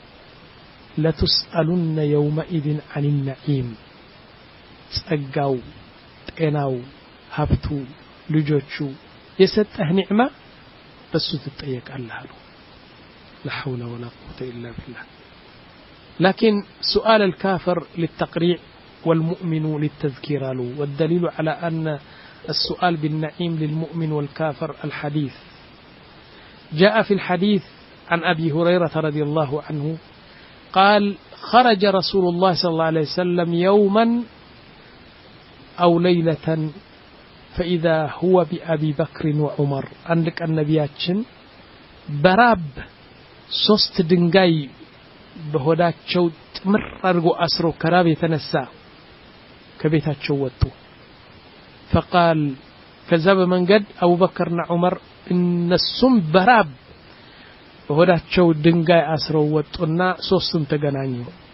لتسألن يومئذ عن النعيم ጸጋው ጤናው ሀብቱ ልጆቹ የሰጠህ ኒዕማ በሱ ትጠየቃለህ አሉ لا حول ولا قوة إلا بالله لكن سؤال الكافر للتقريع والمؤمن للتذكير له والدليل على أن السؤال بالنعيم للمؤمن والكافر الحديث جاء في الحديث عن أبي هريرة رضي الله عنه قال خرج رسول الله صلى الله عليه وسلم يوما أو ليلة فإذا هو بأبي بكر وعمر عندك النبياتشن براب ሶስት ድንጋይ በሆዳቸው ጥምር አድርጎ አስሮ ከራብ የተነሳ ከቤታቸው ወጡ فقال ከዛ በመንገድ አቡበከርና ዑመር እነሱም በራብ በሆዳቸው ድንጋይ አስረው ወጡና ሶስቱም ተገናኙ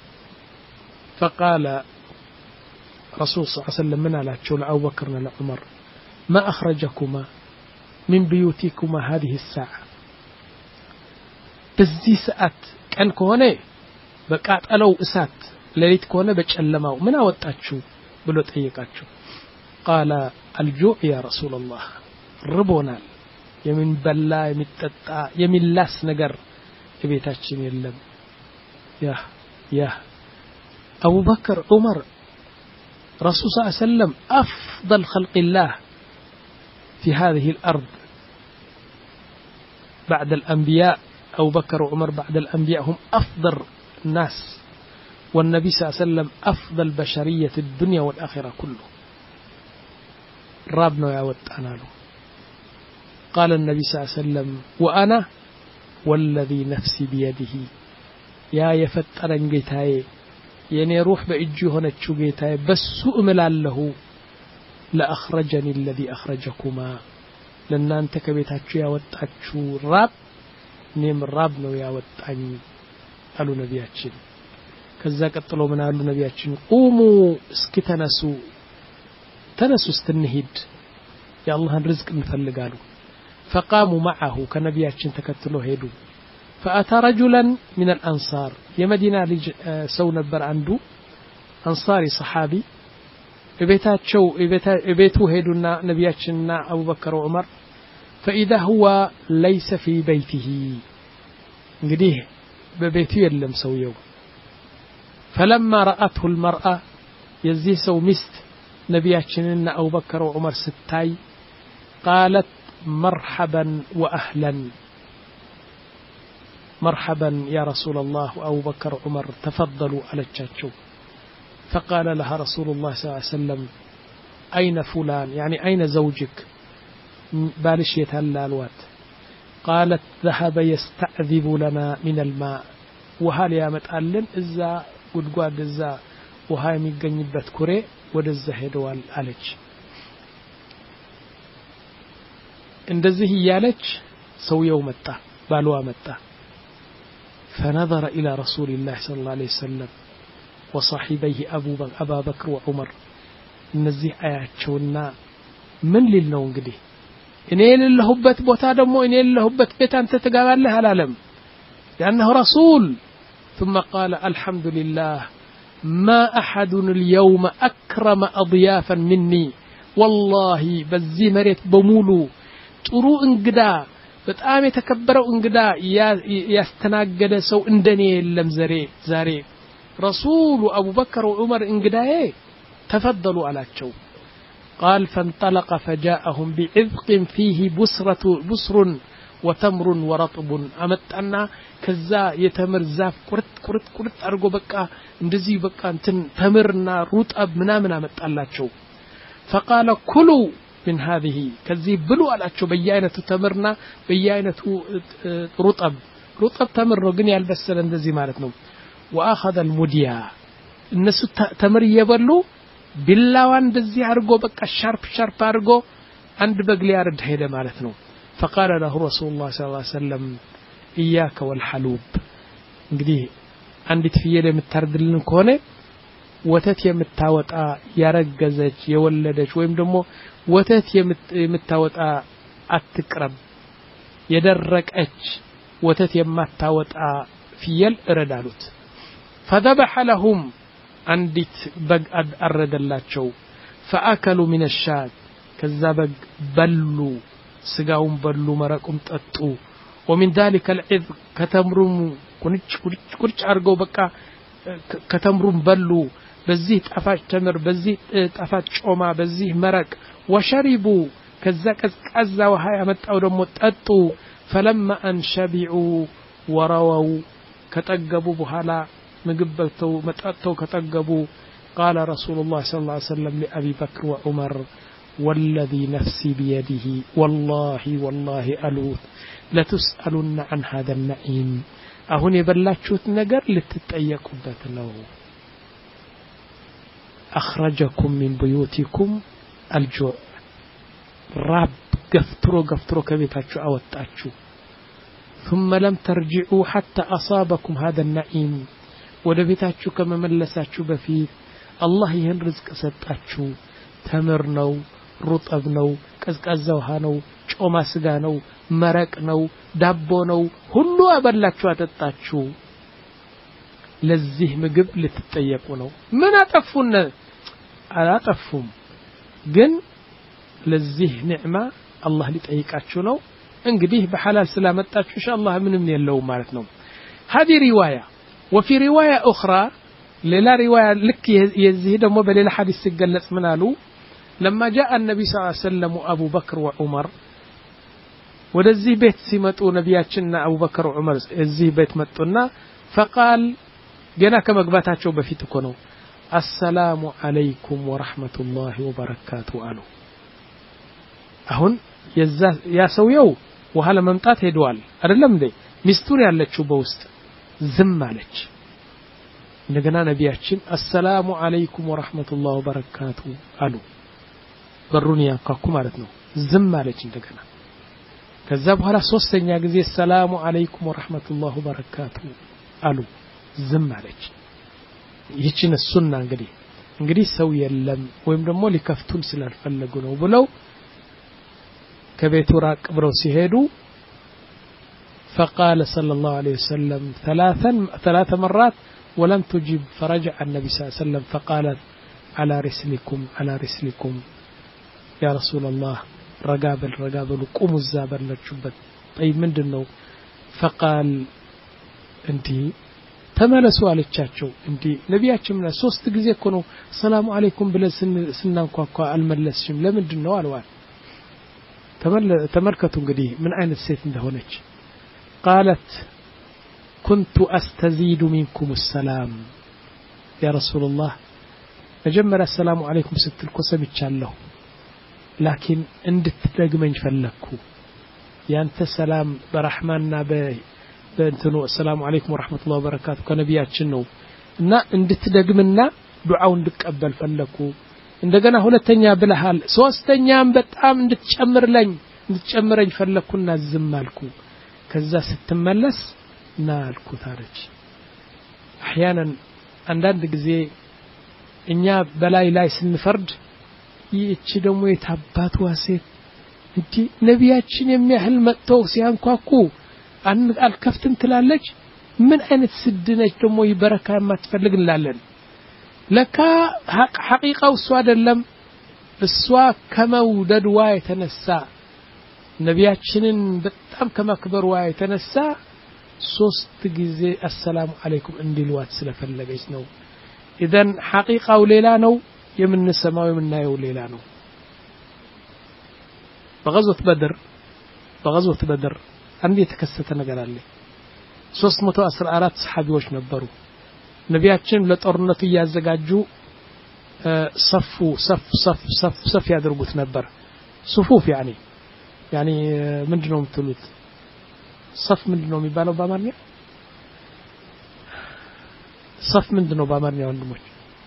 فقال رسول صلى الله عليه وسلم من አላቸው ለአቡበከርና ለዑመር ما أخرجكما من بيوتكما هذه الساعة በዚህ ሰዓት ቀን ከሆነ በቃጠለው እሳት ሌሊት ከሆነ በጨለማው ምን አወጣችሁ ብሎ ጠየቃቸው قال الجوع يا رسول الله ربونال የምን በላ የሚጠጣ የሚላስ ነገር በቤታችን የለም ያ ያ أبو بكر عمر رسول صلى الله عليه وسلم أفضل خلق الله في هذه الأرض بعد الأنبياء أبو بكر وعمر بعد الأنبياء هم أفضل الناس والنبي صلى الله عليه وسلم أفضل بشرية الدنيا والآخرة كله رابنا يا وطانا له قال النبي صلى الله عليه وسلم وأنا والذي نفسي بيده يا يفترن جيتاي يعني روح بإجي هنا تشو جيتاي بس أملال له لأخرجني الذي أخرجكما لأن أنت كبيتاتشو يا وطاتشو راب نيم راب نو يا وطاني قالوا نبياتشن ከዛ ቀጥሎ ምን አሉ ነቢያችን ቁሙ እስኪ ተነሱ ተነሱ እስትንሂድ የአላህን ርዝቅ እንፈልጋሉ فقاموا معه ከነቢያችን ተከትሎ ሄዱ فأتى رجلا من الأنصار የመዲና ልጅ ሰው ነበር አንዱ አንሳሪ ሰሃቢ እቤታቸው እቤቱ ሄዱና ነቢያችንና አቡበከር ወዑመር فإذا هو ليس في بيته እንግዲህ በቤቱ የለም ሰውየው فلما رأته المرأة يزيه سو مست نبياتنا أبو بكر وعمر ستاي قالت مرحبا وأهلا مرحبا يا رسول الله أبو بكر وعمر تفضلوا على التشاتشو فقال لها رسول الله صلى الله عليه وسلم أين فلان يعني أين زوجك بالش يتهلالوات قالت ذهب يستعذب لنا من الماء وهل يا متألن إذا ጉድጓድ እዛ ውሃ የሚገኝበት ኩሬ ወደዛ ሄደዋል አለች እንደዚህ ያለች ሰውየው መጣ ባልዋ መጣ فنظر إلى رسول الله صلى الله عليه وسلم وصاحبيه أبو بكر أبا بكر وعمر እነዚህ አያቸውና ምን ሊል ነው እንግዲህ እኔ የሌለሁበት ቦታ ደግሞ እኔ የሌለሁበት ቤት አንተ ትገባለህ አላለም لأنه رسول ثم قال الحمد لله ما أحد اليوم أكرم أضيافا مني والله بزي مريت بمولو طرو انقدا بتقام يتكبروا انقدا يستناقد سو اندني اللم زري زاري رسول أبو بكر وعمر انقدا تفضلوا على الشو قال فانطلق فجاءهم بعذق فيه بسرة بسر وتمر ورطب أمتنا كذا يتمر زاف كرت كرت كرت أرجو بقى ندزي بقى انتن تمرنا رطب منامنا متقلاتشو فقال كلوا من هذه كذي بلو علاتشو بيانة تمرنا بيانة رطب رطب تمر رجني البسل ندزي مالتنا وأخذ المديا الناس تمر يبلو باللاوان دزي أرجو بقى شارب شارب أرجو عند بقلي أرد هيدا مالتنا فقال له رسول الله صلى الله عليه وسلم إياك والحلوب እንግዲህ አንዲት ፍየል የምታርድልን ከሆነ ወተት የምታወጣ ያረገዘች የወለደች ወይም ደግሞ ወተት የምታወጣ አትቅረብ የደረቀች ወተት የማታወጣ ፍየል እረዳሉት فذبح لهم አንዲት በግ አረደላቸው فأكلوا من الشاة ከዛ በግ በሉ ስጋውን በሉ መረቁም ጠጡ ومن ذلك العذ كتمرم كنچ كنچ አርገው በቃ ከተምሩም በሉ በዚህ ጣፋጭ ተምር በዚህ ጣፋጭ ጮማ በዚህ መረቅ ወሸሪቡ ከዛ ቀዝቃዛ ውሃ ያመጣው ደግሞ ጠጡ فلما انشبعوا ورووا كتجبوا بحالا مغبتوا متاتوا كتجبوا قال رسول الله صلى الله عليه وسلم لأبي بكر وعمر والذي نفسي بيده والله والله ألوث لتسألن عن هذا النعيم أهون يبلاتشوت نجر لتتأيكوا نو أخرجكم من بيوتكم الجوع رب قفترو قفترو كبيتاتشو أوتاتشو ثم لم ترجعوا حتى أصابكم هذا النعيم ودبيتاتشو كما ملساتشو بفيت الله يهن رزق ستاتشو تمر نو رطب نو كزكازا وها نو ጮማ ስጋ ነው መረቅ ነው ዳቦ ነው ሁሉ አበላችሁ አጠጣችሁ ለዚህ ምግብ ልትጠየቁ ነው ምን አጠፉን አላጠፉም ግን ለዚህ ኒዕማ አላህ ሊጠይቃችሁ ነው እንግዲህ በሐላል ስላመጣችሁ ኢንሻአላህ ምንም የለው ማለት ነው هذه روايه وفي روايه اخرى ሌላ ሪዋያ ልክ የዚህ ደግሞ በሌላ ሐዲስ ሲገለጽ ምን አሉ لما جاء النبي صلى الله عليه وسلم ابو بكر وعمر ወደዚህ ቤት ሲመጡ ነብያችንና አቡ በከር ዑመር እዚህ ቤት መጡና فقال ገና ከመግባታቸው በፊት እኮ ነው السلام عليكم ورحمه الله وبركاته አሉ አሁን የዛ ያ ሰውየው ወሃለ መምጣት ሄዷል አይደለም እንዴ ሚስቱን ያለችው በውስጥ ዝም አለች እንደገና ነብያችን السلام عليكم ورحمه الله وبركاته አሉ በሩን ያንኳኩ ማለት ነው ዝም አለች እንደገና ከዛ በኋላ ሶስተኛ ጊዜ ሰላሙ አለይኩም ወራህመቱላሂ ወበረካቱ አሉ ዝም አለች ይቺን ሱና እንግዲህ እንግዲህ ሰው የለም ወይም ደግሞ ሊከፍቱን ስላልፈለጉ ነው ብለው ከቤቱ ራቅ ብለው ሲሄዱ فقال صلى الله عليه وسلم ثلاثا ثلاث مرات ولم تجب فرجع النبي صلى الله عليه وسلم فقال على رسلكم على رسلكم يا رسول الله رقابل رقابل قوموا الزابر لتشبت طيب من دنو فقال انتي تملسوا على التشاتشو انتي نبياتشم لا سوست ጊዜ እኮ ነው ሰላም አለይኩም ብለን ስናንኳኳ አልመለስሽም ለምን ደነው አልዋል ተመልከቱ እንግዲህ ምን አይነት ሴት እንደሆነች قالت كنت استزيد منكم السلام يا رسول الله مجمر السلام عليكم ስትልኩ ሰምቻለሁ لكن እንድትደግመኝ ፈለኩ ያንተ ሰላም በረህማንና በእንትኑ السلام عليكم ورحمه الله وبركاته ከነቢያችን ነው እና እንድትደግምና ዱዓው እንድቀበል ፈለኩ እንደገና ሁለተኛ ብለሃል ሶስተኛም በጣም እንድትጨምርልኝ እንድትጨምረኝ ፈለኩና ዝም አልኩ ከዛ ስትመለስ ና አልኩ ታረች احيانا አንዳንድ ጊዜ እኛ በላይ ላይ ስንፈርድ ይቺ ደግሞ የታባቱ ሴት እንጂ ነብያችን የሚያህል መጥተው ሲያንኳኩ አልከፍትም ትላለች ምን አይነት ስድነች ደግሞ ይበረካ ማትፈልግ እንላለን ለካ ሐቂቃው እሷ አይደለም እሷ ከመውደድዋ የተነሳ ነብያችንን በጣም ከማክበርዋ የተነሳ ሶስት ጊዜ السلام عليكم እንዲልዋት ስለፈለገች ነው اذا ሐቂቃው ሌላ ነው የምንሰማው የምናየው ሌላ ነው በغزوة بدر በغزوة بدر አንድ የተከሰተ ነገር አለ ሶስት መቶ አስራ አራት ሰሃቢዎች ነበሩ ነብያችን ለጦርነቱ ያዘጋጁ صف صف صف صف صف ያደርጉት ነበር صفوف يعني يعني ምንድነው የምትሉት صف ምንድነው የሚባለው በአማርኛ صف ምንድነው በአማርኛ ወንድሞች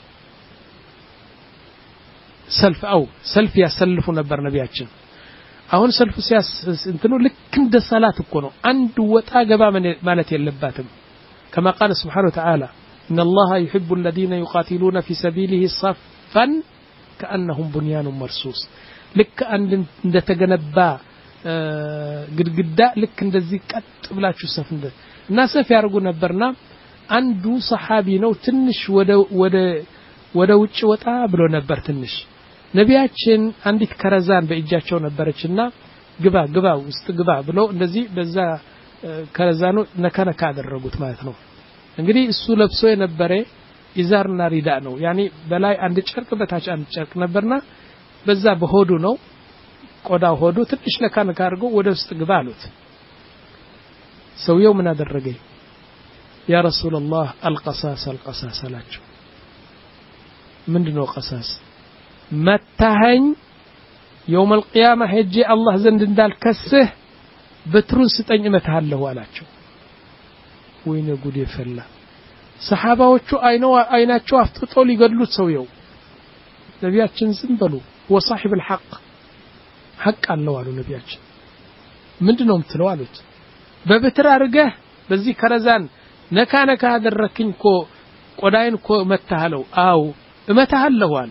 ሰልፍ አው ሰልፍ ያሰልፉ ነበር ነብያችን አሁን ሰልፍ ሲያስ እንትኑ ልክ እንደ ሰላት እኮ ነው አንድ ወጣ ገባ ማለት የለባትም كما قال سبحانه وتعالى ان الله يحب الذين يقاتلون في سبيله صفا كانهم بنيان مرصوص ልክ አንድ እንደተገነባ ግድግዳ ልክ እንደዚህ ቀጥ ብላችሁ ሰፍ እንደ እና ሰፍ ያርጉ ነበርና አንዱ ሰሃቢ ነው ትንሽ ወደ ወደ ወደ ውጭ ወጣ ብሎ ነበር ትንሽ ነብያችን አንዲት ከረዛን በእጃቸው ነበርችና ግባ ግባ ውስጥ ግባ ብሎ እንደዚህ በዛ ከረዛኑ ነከነካ አደረጉት ማለት ነው እንግዲህ እሱ ለብሶ የነበረ ኢዛርና ሪዳ ነው ያኒ በላይ አንድ ጨርቅ በታች አንድ ጨርቅ ነበርና በዛ በሆዱ ነው ቆዳው ሆዱ ትንሽ ነካ ነካ አድርጎ ወደ ውስጥ ግባ አሉት ሰውየው ምን አደረገ ያ ረሱላህ አልቀሳስ አልቀሳስ አላቸው ምንድነው ቀሳስ መታኸኝ يوم القيامة هيجي الله زند እንዳልከስህ በትሩን ስጠኝ መታለሁ አላቸው ወይኔ ጉድ ይፈላ ሰሃባዎቹ አይነው አይናቸው አፍጥጦ ሊገድሉት ሰውየው ነቢያችን ዝም በሉ ወصاحب الحق حق አለው አሉ ነቢያችን ምንድነው የምትለው አሉት በበትር አርገህ በዚህ ከረዛን ነካ ነካ አደረክኝ ኮ ቆዳይን ኮ መታለው አው እመታለሁ አሉ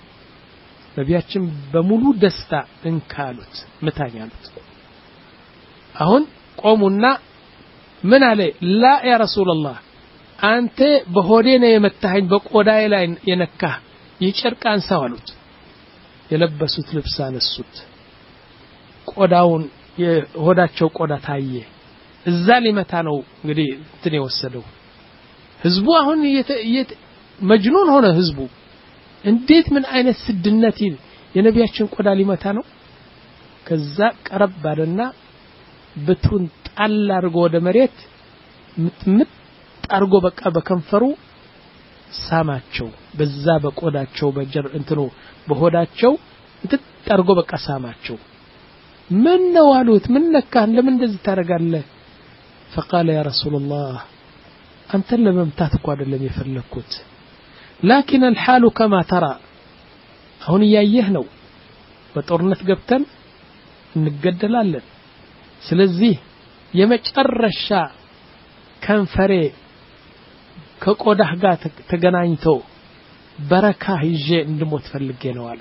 ነቢያችን በሙሉ ደስታ እንካሉት መታኛሉት አሁን ቆሙና ምን አለ ላ ያ ረሱላህ አንተ በሆዴ ነው የመታኸኝ በቆዳዬ ላይ የነካህ ይጨርቅ አንሳው አሉት የለበሱት ልብስ አነሱት ቆዳውን የሆዳቸው ቆዳ ታየ እዛ ሊመታ ነው እንግዲህ እንትን የወሰደው ህዝቡ አሁን መጅኑን ሆነ ህዝቡ እንዴት ምን አይነት ስድነት የነቢያችን ቆዳ ሊመታ ነው ከዛ ቀረብ ባለና በቱን ጣል አድርጎ ወደ መሬት ምጥምጥ አድርጎ በቃ በከንፈሩ ሳማቸው በዛ በቆዳቸው በጀር እንትኑ በሆዳቸው እንት አድርጎ በቃ ሳማቸው ምን ነው አሉት ምን ነካህ ለምን እንደዚህ ታረጋለህ فقال يا رسول الله أنت ለመምታት እኮ አይደለም የፈለኩት لكن الحال كما ترى አሁን ያየህ ነው በጦርነት ገብተን እንገደላለን ስለዚህ የመጨረሻ ከንፈሬ ከቆዳህ ጋር ተገናኝቶ በረካ ይዤ እንድሞት ፈልጌ ነው አሉ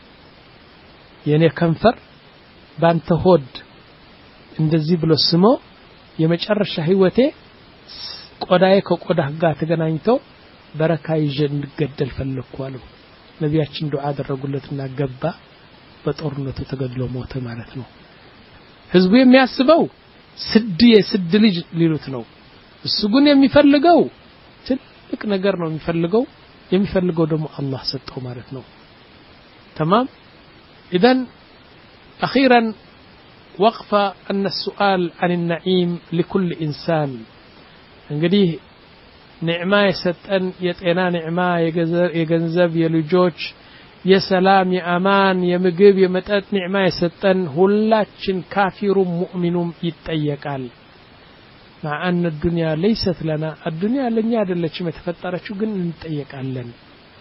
የኔ ከንፈር ባንተ ሆድ እንደዚህ ብሎ ስሞ የመጨረሻ ህይወቴ ቆዳዬ ከቆዳህ ጋር ተገናኝቶ በረካ ይዤ እንድገደል ፈለኩ አሉ ነቢያችን ዱዓ አደረጉለትና ገባ በጦርነቱ ተገድሎ ሞተ ማለት ነው ህዝቡ የሚያስበው ስድ የስድ ልጅ ሊሉት ነው እሱ ግን የሚፈልገው ትልቅ ነገር ነው የሚፈልገው የሚፈልገው ደግሞ አላህ ሰጠው ማለት ነው تمام اذا اخيرا وقف ان السؤال عن النعيم لكل انسان እንግዲህ ኒዕማ የሰጠን የጤና ኒዕማ የገንዘብ የልጆች የሰላም የአማን የምግብ የመጠጥ ኒዕማ የሰጠን ሁላችን ካፊሩም ሙእሚኑም ይጠየቃል مع ان الدنيا ليست لنا الدنيا ለኛ አይደለችም የተፈጠረችው ግን እንጠየቃለን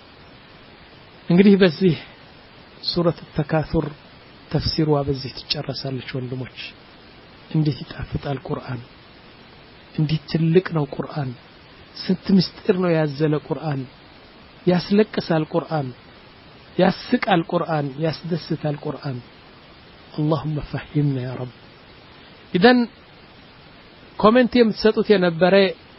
እንግዲህ በዚህ ሱረቱ ተካሱር ተፍሲሩ በዚህ ትጨረሳለች ወንድሞች እንዴት ይጣፍጣል ቁርአን እንዴት ትልቅ ነው ቁርአን ስንት ምስጢር ነው ያዘለ ቁርአን ያስለቅሳል ቁርአን ያስቃል ቁርአን ያስደስታል ቁርአን اللهم فهمنا يا رب اذا ኮሜንት የምትሰጡት የነበረ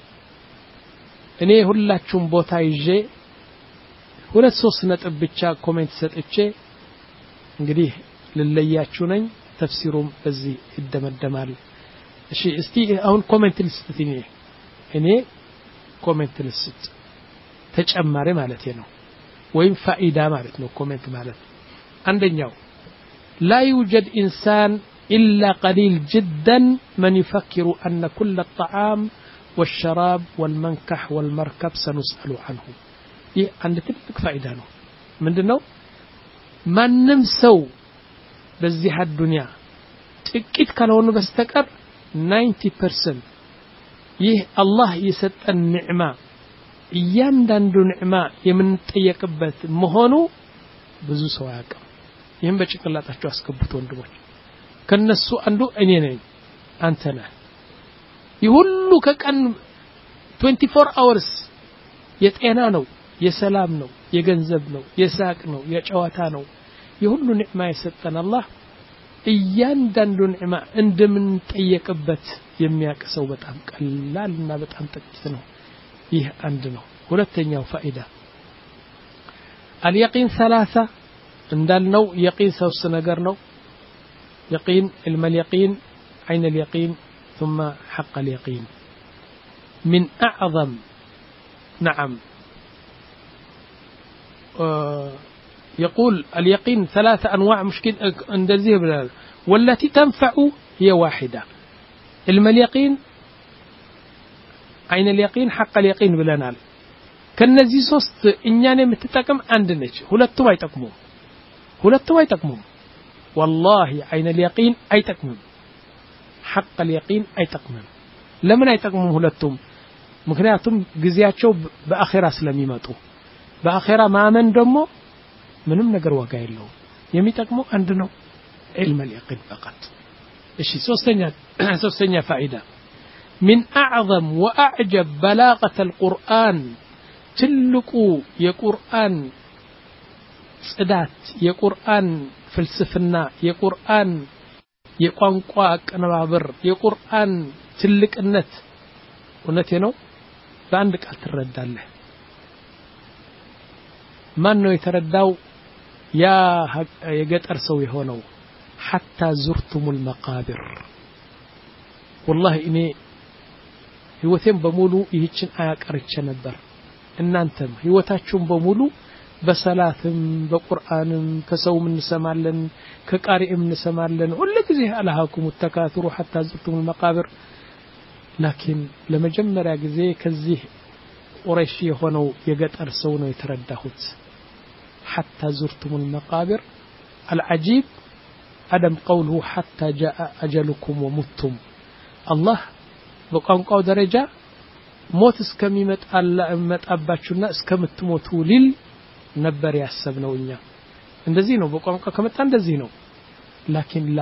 እኔ ሁላችሁም ቦታ ይዤ ሁለት ሶስት ነጥብ ብቻ ኮሜንት ሰጥቼ እንግዲህ ልለያችሁ ነኝ ተፍሲሩም በዚህ ይደመደማል እሺ እስቲ አሁን ኮሜንት ልስጥኝ እኔ ኮሜንት ልስጥ ተጨማሪ ማለት ነው ወይም ፋኢዳ ማለት ነው ኮሜንት ማለት አንደኛው لا يوجد إنسان إلا قليل جدا من يفكر أن كل الطعام والشراب والمنكح والمركب سنسأل عنه إيه عند تلك فائدة ነው ምንድነው ማንም ሰው በዚህ الدنيا ጥቂት ካልሆነ በስተቀር ninety percent ይህ አላህ የሰጠን ኒዕማ እያንዳንዱ ኒዕማ የምንጠየቅበት መሆኑ ብዙ ሰው ያውቃል ይሄን በጭንቅላታቸው አስቀብጡ ወንድሞች ከነሱ አንዱ እኔ ነኝ አንተ ነህ ይሁሉ ከቀን twenty-four hours የጤና ነው የሰላም ነው የገንዘብ ነው የሳቅ ነው የጨዋታ ነው የሁሉ ኒዕማ የሰጠን አላህ እያንዳንዱ ኒዕማ እንደምንጠየቅበት የሚያቀሰው በጣም ቀላልና በጣም ጥቂት ነው ይህ አንድ ነው ሁለተኛው ፋኢዳ اليقين ثلاثة እንዳልነው يقين ሶስት ነገር ነው يقين علم اليقين عين اليقين ثم حق اليقين من أعظم نعم آه يقول اليقين ثلاثة أنواع مشكل اندزيه بلال والتي تنفع هي واحدة علم اليقين عين اليقين حق اليقين بلنال كنزي ሶስት እኛን የምትጠቅም አንድ ነች ሁለቱም አይጠቅሙም ሁለቱም አይጠቅሙም والله عين اليقين አይጠቅሙም حق اليقين አይጠቅሙም ለምን አይጠቅሙም ሁለቱም ምክንያቱም ግዚያቸው በአኺራ ስለሚመጡ በአኺራ ማመን ደግሞ ምንም ነገር ዋጋ የለውም የሚጠቅመው አንድ ነው علم اليقين فقط እሺ ሶስተኛ ሶስተኛ فائدة من أعظم وأعجب بلاغة القرآن تلقوا يقرآن صدات يقرآن فلسفنا يقرآن يقانقوا أقنبابر يقرآن تلك النت ونت ينو بأندك أتردى له ما أنه يترداو يا يقت أرسوي هونو حتى زرتم المقابر والله إني ህይወቴን በሙሉ ይህችን አያቀርቸ ነበር እናንተም ህይወታችሁን በሙሉ በሰላትም በቁርአንም ከሰውም እንሰማለን ከቃሪም እንሰማለን ሁሉ ጊዜ አላሃኩም ተካቱሩ حتى زرتم المقابر لكن ለመጀመሪያ ጊዜ ከዚህ ቁረይሽ የሆነው የገጠር ሰው ነው የተረዳሁት حتى زرتم المقابر العجيب عدم قوله حتى جاء أجلكم ومتم الله በቋንቋው ደረጃ ሞት እስከሚመጣ አላመጣባችሁና እስከምትሞቱ ሊል ነበር ያሰብነው እኛ እንደዚህ ነው በቋንቋ ከመጣ እንደዚህ ነው لكن لا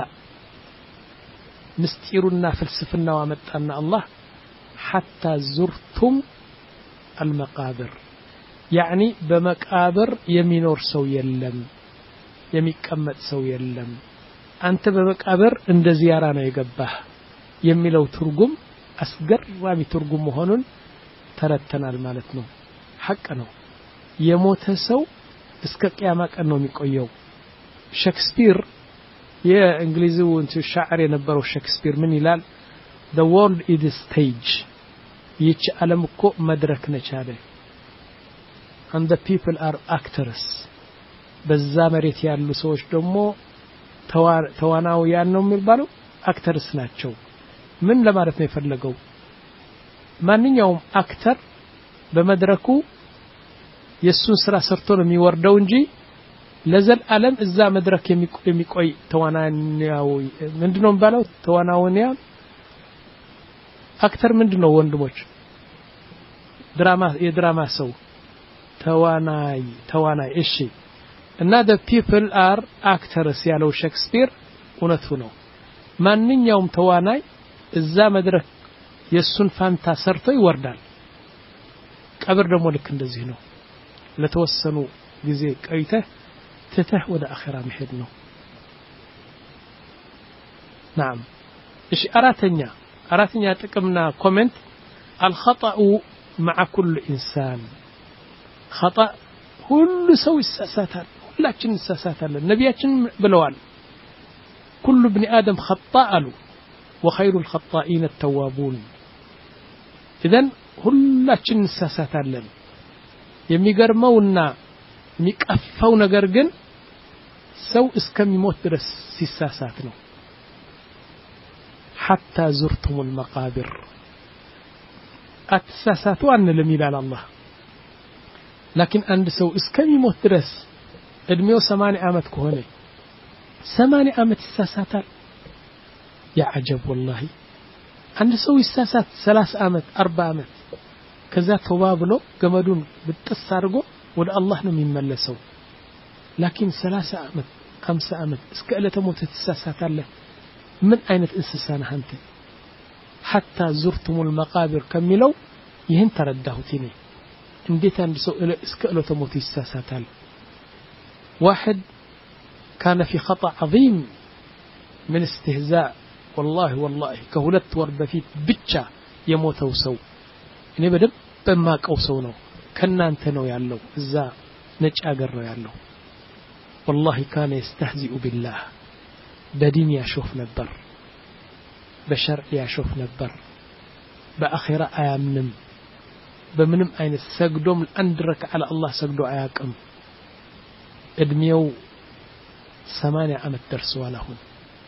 ምስጢሩና ፍልስፍናው አመጣና አላህ حتى زرتم المقابر يعني በመቃብር የሚኖር ሰው የለም የሚቀመጥ ሰው የለም አንተ በመቃብር እንደ ዚያራ ነው የገባህ የሚለው ትርጉም አስገራሚ ትርጉም መሆኑን ተረተናል ማለት ነው ሐቅ ነው የሞተ ሰው እስከ ቂያማ ቀን ነው የሚቆየው ሼክስፒር የእንግሊዙ እንት ሻዕር የነበረው ሼክስፒር ምን ይላል the world is a stage ይች ዓለም እኮ መድረክ ነች አለ and the people are actors በዛ መሬት ያሉ ሰዎች ደግሞ ተዋናውያን ነው የሚባለው አክተርስ ናቸው ምን ለማለት ነው የፈለገው ማንኛውም አክተር በመድረኩ የሱን ስራ ሰርቶ ነው የሚወርደው እንጂ ለዘል ዓለም እዛ መድረክ የሚቆይ ተዋናኛው ምንድነው የሚባለው ተዋናውኛ አክተር ምንድነው ወንድሞች ድራማ የድራማ ሰው ተዋናይ ተዋናይ እሺ እና the people are actors ያለው ሼክስፒር እውነቱ ነው ማንኛውም ተዋናይ እዛ መድረክ የሱን ፋንታ ሰርቶ ይወርዳል ቀብር ደግሞ ልክ እንደዚህ ነው ለተወሰኑ ጊዜ ቆይተህ ትተህ ወደ አኺራ መሄድ ነው نعم እሺ አራተኛ አራተኛ ጥቅምና ኮሜንት الخطأ مع كل إنسان خطأ كل ሰው ይሳሳታል ሁላችን እንሳሳታለን ነቢያችን ብለዋል كل ابن آدم خطاء وخير الخطائين التوابون إذن ሁላችን እንሳሳታለን የሚገርመውና የሚቀፈው ነገር ግን ሰው እስከሚሞት ድረስ ሲሳሳት ነው حتى زرتم المقابر أتساساتوا أن لم يلال الله لكن عند سو እስከሚሞት ድረስ እድሜው ሰማንያ አመት ከሆነ ሰማንያ አመት ይሳሳታል يا عجب والله عند ሰው ይሳሳት ሰላሳ አመት አርባ አመት ከዛ ተውባ ብሎ ገመዱን ብጥስ አድርጎ ወደ አላህ ነው የሚመለሰው لكن ሰላሳ አመት خمسة አመት እስከ እለተ ሞት ተሳሳታለህ ምን አይነት እንስሳ ነህ አንተ حتى زرتم المقابر ከሚለው ይህን ተረዳሁት እኔ እንዴት አንድ ሰው እስከ እለተ ሞት ይሳሳታል واحد كان في خطأ عظيم من استهزاء والله والله كهولت ور بفيت ብቻ የሞተው ሰው እኔ በደም በማቀው ሰው ነው ከናንተ ነው ያለው እዛ ነጭ አገር ነው ያለው والله كان يستهزئ بالله بدين يشوف نبر بشرع يشوف نبر በአኺራ አያምንም በምንም አይነት ሰግዶም አንድ ረክዓ ለአላህ ሰግዶ አያቅም እድሜው ሰማንያ ዓመት ደርሷል አሁን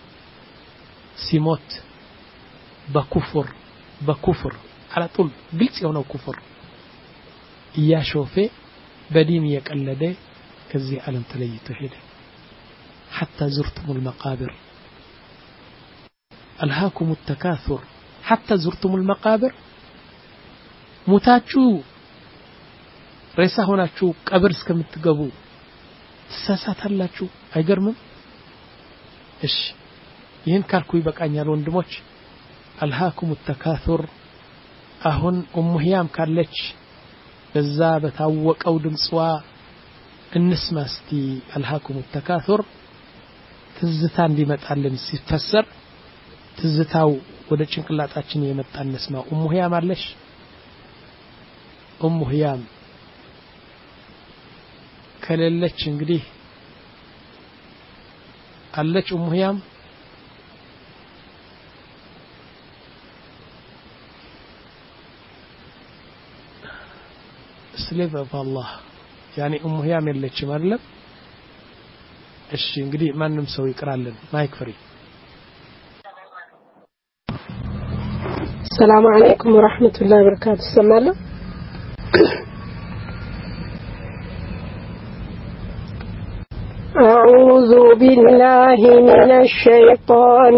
ሲሞት በኩፍር በኩፍር على طول ግልጽ የሆነው ኩፍር እያሾፈ በዲን የቀለደ ከዚህ ዓለም ተለይቶ ሄደ حتى زرتم المقابر ألهاكم التكاثر حتى زرتم المقابر ሙታችሁ ሬሳ ሆናችሁ ቀብር እስከምትገቡ ተሳሳታላችሁ አይገርምም እሺ ይሄን ካልኩ ይበቃኛል ወንድሞች አልሃኩም التكاثر አሁን ኡሙ ሂያም ካለች በዛ በታወቀው ድምጽዋ እንስማ እስቲ አልሃኩም التكاثر ትዝታ እንዲመጣልን ሲፈሰር ትዝታው ወደ ጭንቅላታችን የመጣ እንስማ ኡሙ ሂያም አለሽ ኡሙ ሂያም ከሌለች እንግዲህ አለች ኡሙ ሂያም ስሌቭ ኦፍ አላህ ያኒ ኡሙ ሂያም የለችም አይደለም እሺ እንግዲህ ማንንም ሰው ይቅራልን ማይክ ፍሪ السلام عليكم ورحمة الله وبركاته سمعنا أعوذ بالله من الشيطان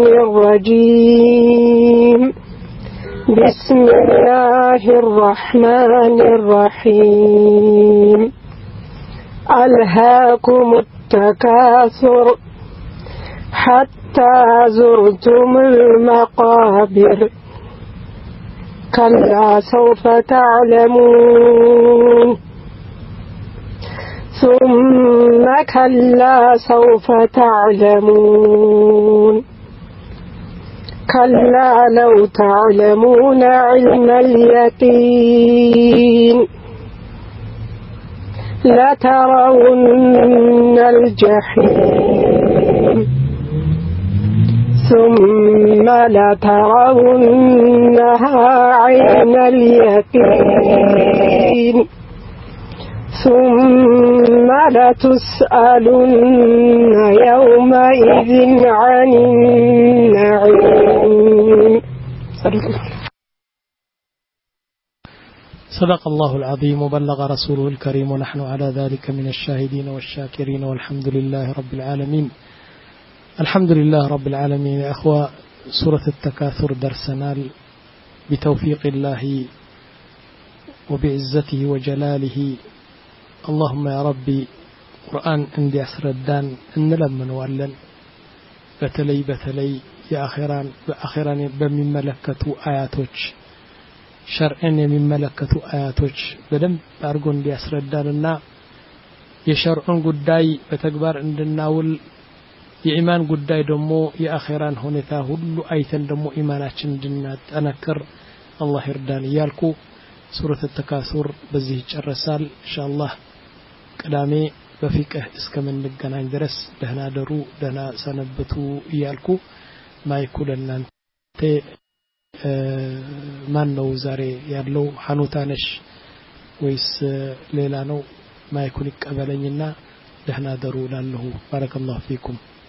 الرجيم بسم الله الرحمن الرحيم ألهاكم التكاثر حتى زرتم المقابر كلا سوف تعلمون ثم كلا سوف تعلمون كلا لو تعلمون علم اليقين لترون الجحيم ثم لترونها عين اليقين ثم لتسألن يومئذ عن النعيم صدق الله العظيم وبلغ رسوله الكريم ونحن على ذلك من الشاهدين والشاكرين والحمد لله رب العالمين الحمد لله رب العالمين يا أخوة سورة التكاثر درسنا بتوفيق الله وبعزته وجلاله اللهم يا ربي قرآن عندي أسردان إن لمن ولن بتلي بتلي يا أخيران بأخيران بمن ملكته آياتك شرعين من ملكته آياتك بدم بأرجون دي أسرداننا يشرعون قداي بتكبر عندنا وال የኢማን ጉዳይ ደግሞ የአኺራን ሁኔታ ሁሉ አይተን ደግሞ ኢማናችን እንድናጠነክር አላህ ይርዳን ይያልኩ ሱረቱ ተካሱር በዚህ ይጨርሳል ኢንሻአላህ ቅዳሜ በፊቅህ እስከምንገናኝ ድረስ ደህና ደሩ ደህና ሰነብቱ ይያልኩ ማይኩ ለናንተ ማን ነው ዛሬ ያለው ሐኑታ ነሽ ወይስ ሌላ ነው ማይኩን ይቀበለኝና ደህና ደሩ ላለሁ ባረከላሁ ፊኩም